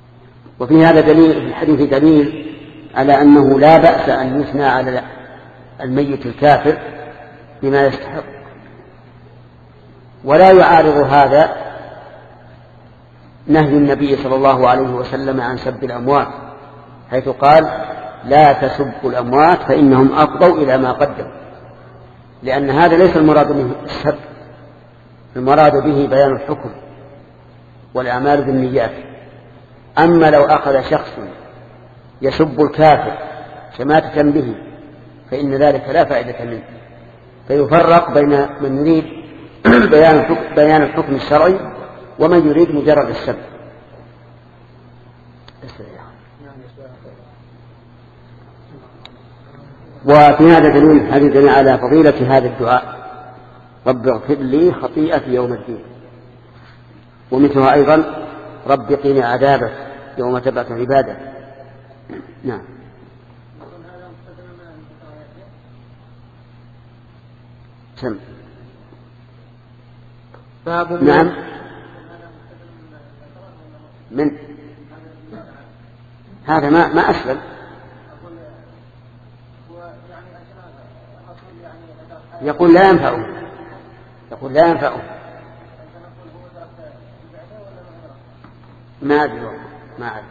وفي هذا دليل، في الحديث دليل على أنه لا بأس أن يثنى على الميت الكافر بما يستحق. ولا يعارض هذا نهي النبي صلى الله عليه وسلم عن سب الأموات، حيث قال لا تسبوا الأموات فإنهم أفضوا إلى ما قدموا، لأن هذا ليس المراد به السب، المراد به بيان الحكم والأعمال بالنيات. أما لو أخذ شخص يسب الكافر شماتة به فإن ذلك لا فائدة منه، فيفرق بين من يريد بيان الحكم, بيان الحكم الشرعي ومن يريد مجرد السب. وفي هذا دليل هذه دليل على فضيلة هذا الدعاء: رب اغفر لي خطيئتي يوم الدين. ومثلها أيضا: رب قني عذابك يوم تبعث عبادك. نعم. سم. نعم. من هذا ما ما أسلم. يقول لا ينفعه، يقول لا ينفعه. ما أدري ما أعرف.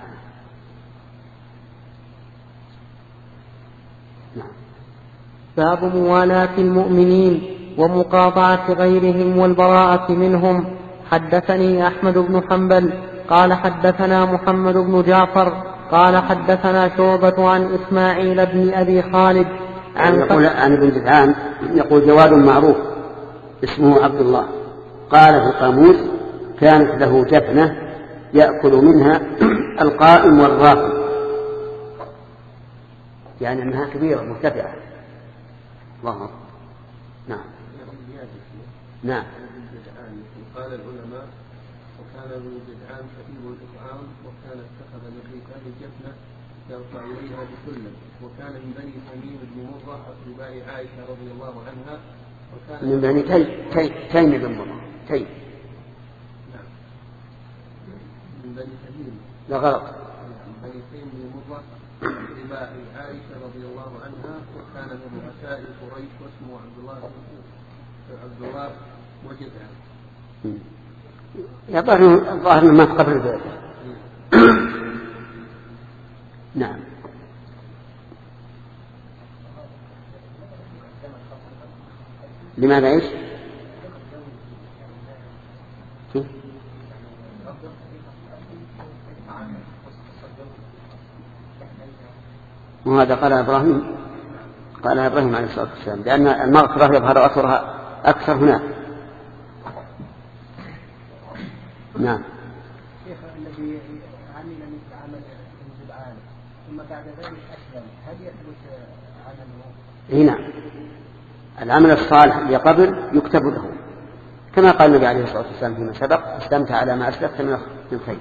نعم. باب موالاة المؤمنين ومقاطعة غيرهم والبراءة منهم. حدثني أحمد بن حنبل قال حدثنا محمد بن جعفر قال حدثنا شعبة عن إسماعيل بن أبي خالد عن يقول عن ابن جدعان يقول: جواد معروف اسمه عبد الله، قال في القاموس: كانت له جفنة يأكل منها القائم والراكب، يعني أنها كبيرة مرتفعة. الله. نعم. نعم. قال العلماء: وكان ابن جدعان كثير الإطعام، وكان اتخذ من ركاب الجفنة يرفع إليها بسلم، وكان من بني تميم بن مرة أقرباء عائشة رضي الله عنها، وكان من بني تيم تي تيم بن مرة تيم. نعم. من بني تميم. لا غلط. من بني تيم بن مرة أقرباء عائشة رضي الله عنها، وكان من رؤساء قريش واسمه عبد الله عبد الله وجدعان. يا ظاهر ما قبل ذلك. نعم. لماذا ايش؟ وهذا قال إبراهيم قال إبراهيم عليه الصلاة والسلام، لأن المغفرة يظهر أثرها أكثر هناك. نعم. شيخ الذي عمل مثل عمل ابن جدعان ثم بعد ذلك أسلم، هل يثبت عمله؟ هنا العمل الصالح اللي قبل يكتب له، كما قال النبي عليه الصلاة والسلام فيما سبق: استمت على ما أسلفت من الخير.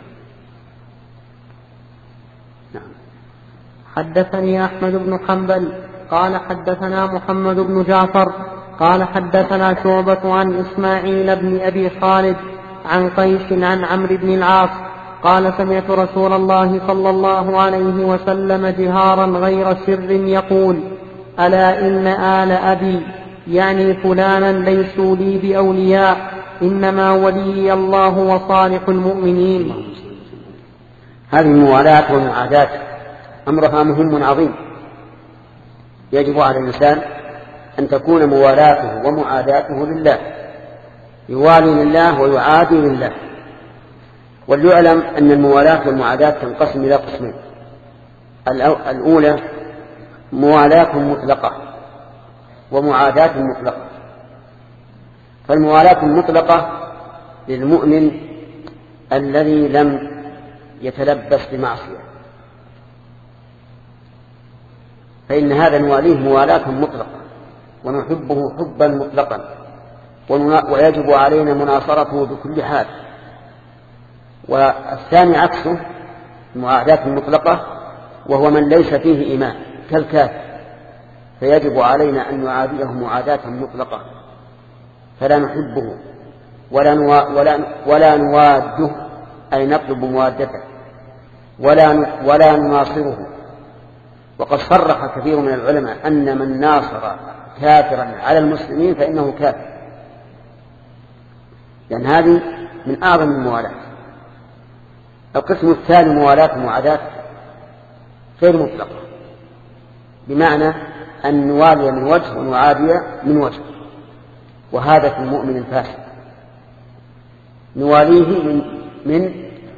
نعم. حدثني أحمد بن حنبل قال حدثنا محمد بن جعفر قال حدثنا شعبة عن إسماعيل بن أبي خالد عن قيس عن عمرو بن العاص قال: سمعت رسول الله صلى الله عليه وسلم جهارا غير سر يقول: ألا إن آل أبي يعني فلانا ليسوا لي بأولياء، إنما ولي الله وصالح المؤمنين. هذه الموالاة والمعاداة أمرها مهم عظيم، يجب على الإنسان أن تكون موالاته ومعاداته لله، يوالي لله ويعادي لله. وليعلم أن الموالاة والمعاداة تنقسم إلى قسمين: الأولى موالاة مطلقة ومعاداة مطلقة. فالموالاة المطلقة للمؤمن الذي لم يتلبس بمعصية، فإن هذا نواليه موالاة مطلقة ونحبه حبا مطلقا، ويجب علينا مناصرته بكل حال. والثاني عكسه المعاداة المطلقة، وهو من ليس فيه إيمان كالكافر، فيجب علينا أن نعاديه معاداة مطلقة، فلا نحبه ولا, نوا ولا, ولا نواده أي نطلب موادته، ولا, ولا نناصره وقد صرح كثير من العلماء أن من ناصر كافرا على المسلمين فإنه كافر، لأن هذه من أعظم الموالاة. القسم الثاني موالاة ومعاداة غير مطلقة، بمعنى أن نوالي من وجه ونعادي من وجه، وهذا في المؤمن الفاسق نواليه من من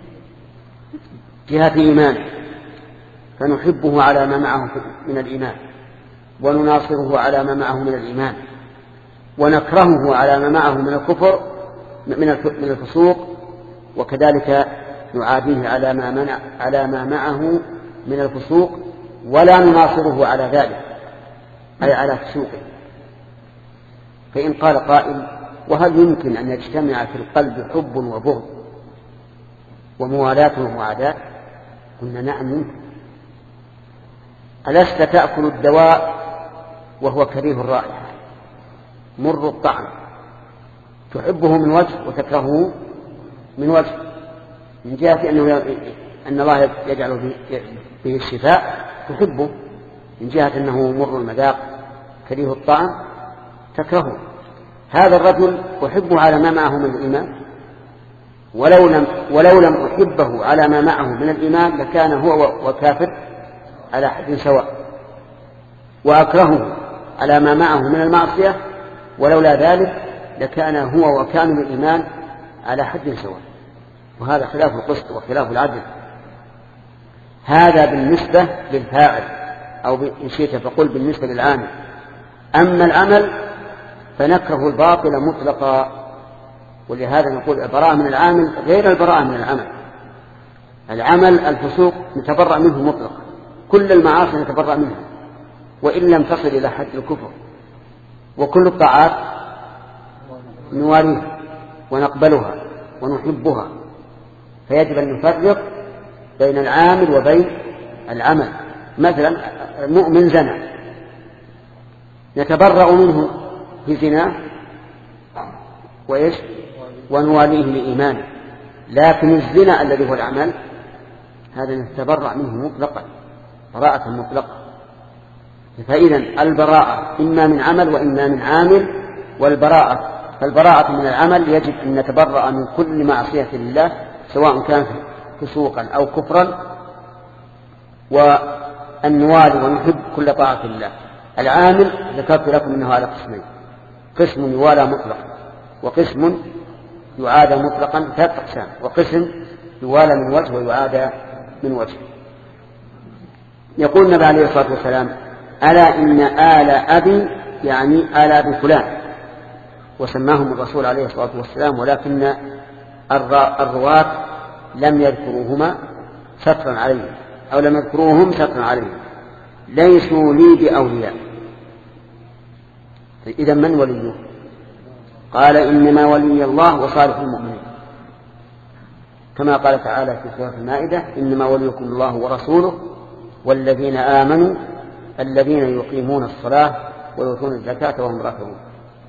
جهة إيمانه فنحبه على ما معه من الإيمان، ونناصره على ما معه من الإيمان، ونكرهه على ما معه من الكفر من الفسوق، وكذلك نعاديه على ما منع على ما معه من الفسوق، ولا نناصره على ذلك أي على فسوقه. فإن قال قائل: وهل يمكن أن يجتمع في القلب حب وبغض وموالاة ومعاداة؟ قلنا: نعم يمكن. ألست تأكل الدواء وهو كريه الرائحة مر الطعم، تحبه من وجه وتكرهه من وجه، من جهة أنه أن الله يجعل به الشفاء تحبه، من جهة أنه مر المذاق كريه الطعم تكرهه. هذا الرجل أحبه على ما معه من الإيمان، ولو لم, ولو لم أحبه على ما معه من الإيمان لكان هو وكافر على حد سواء، وأكرهه على ما معه من المعصية ولولا ذلك لكان هو وكان الإيمان على حد سواء. وهذا خلاف القسط وخلاف العدل. هذا بالنسبة للفاعل، أو إن شئت فقل بالنسبة للعامل. أما العمل فنكره الباطل مطلقا، ولهذا نقول البراءة من العامل غير البراءة من العمل. العمل الفسوق نتبرأ منه مطلقا، كل المعاصي نتبرأ منها وإن لم تصل إلى حد الكفر، وكل الطاعات نواليها ونقبلها ونحبها. فيجب أن نفرق بين العامل وبين العمل. مثلا المؤمن زنى نتبرأ منه في زناه وإيش ونواليه لإيمانه، لكن الزنا الذي هو العمل هذا نتبرأ منه مطلقا براءة مطلقة. فإذا البراءة إما من عمل وإما من عامل، والبراءة فالبراءة من العمل يجب أن نتبرأ من كل معصية لله سواء كان فسوقا أو كفرا، وأن نوالي ونحب كل طاعة لله. العامل ذكرت لكم أنه على قسمين: قسم يوالى مطلقا، وقسم يعادى مطلقا، ثلاث أقسام، وقسم يوالى من وجه ويعادى من وجه. يقول النبي عليه الصلاة والسلام: ألا إن آل أبي يعني آل أبي فلان، وسماهم الرسول عليه الصلاة والسلام، ولكن الرواة لم يذكروهما سترا عليهم، أو لم يذكروهم سترا عليهم، ليسوا لي بأولياء. إذا من وليه؟ قال: إنما ولي الله وصالح المؤمنين، كما قال تعالى في سورة المائدة: إنما وليكم الله ورسوله والذين آمنوا الذين يقيمون الصلاة ويؤتون الزكاة وهم راكعون.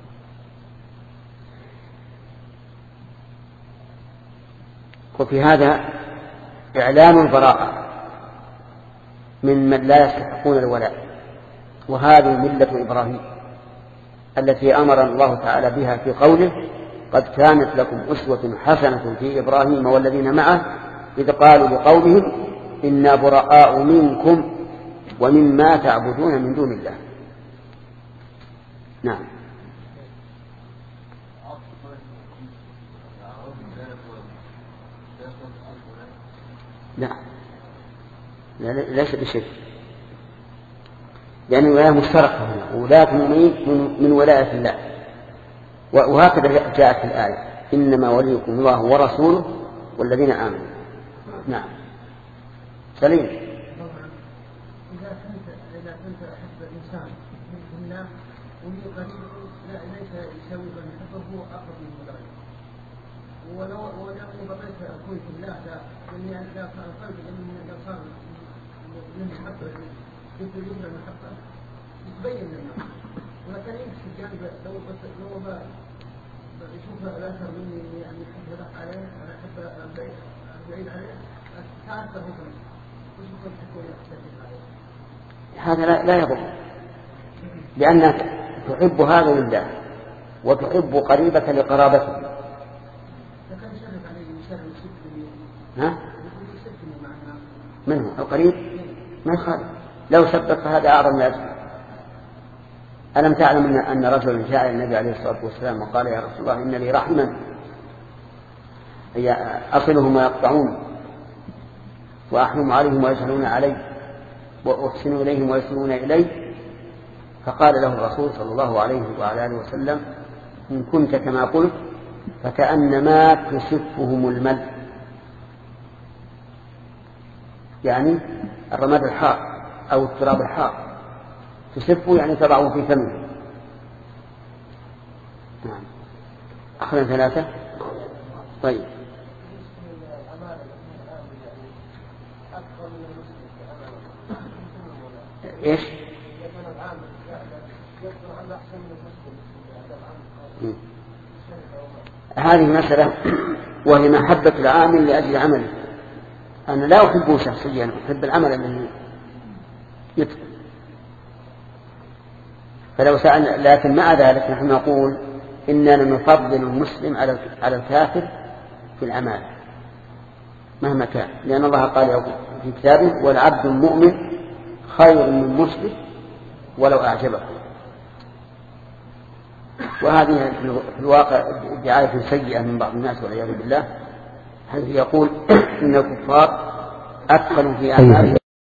وفي هذا إعلان البراءة من من لا يستحقون الولاء، وهذه ملة إبراهيم التي أمر الله تعالى بها في قوله: قد كانت لكم أسوة حسنة في إبراهيم والذين معه إذ قالوا لقومهم إنا براء منكم ومما تعبدون من دون الله. نعم. لا ليس بشيء، لأن الولاية مشتركة هنا، ولاية المؤمنين من ولاية الله، وهكذا جاءت في الآية: إنما وليكم الله ورسوله والذين آمنوا. نعم. سليم. إذا كنت إذا كنت أحب الإنسان من الله ولي قريب لا ليس يسوي من يحبه أقرب من درجة، ولو ولو بقيت أكون في الله لا لأني لا كان قلبي لأن صار من محبة يقول يبنى المحبة يتبين لنا، ولكن يمشي جانب لو لو ما يشوف الآخر مني يعني يحب هذا عليه أنا أحب بعيد عليه تعرف هو وش يكون حكوا يحتاج عليه. هذا لا, لا يضر، لأنك تحب هذا لله وتحب قريبك لقرابته. ها؟ منه القريب ما يخالف، لو سبق فهذا أعظم من أجل. ألم تعلم أن رجلا جاء إلى النبي عليه الصلاة والسلام وقال يا رسول الله إن لي رحما أصلهم ويقطعون وأحلم عليهم ويسألون علي وأحسن إليهم ويسألون إلي، فقال له الرسول صلى الله عليه وعلى آله وسلم إن كنت كما قلت فكأنما تسفهم المل، يعني الرماد الحار أو التراب الحار، تسفه يعني تضعه في فمه. نعم. أخذنا ثلاثة. طيب إيش؟ هذه مسألة وهي محبة العامل لأجل عمله. أنا لا أحبه شخصيا، أحب العمل الذي يتقن. فلو سألنا، لكن مع ذلك نحن نقول إننا نفضل المسلم على الكافر في الأعمال مهما كان، لأن الله قال في كتابه والعبد المؤمن خير من مسلم ولو أعجبكم. وهذه في الواقع دعاية سيئة من بعض الناس والعياذ بالله، حيث يقول إن الكفار أدخلوا في أعمالهم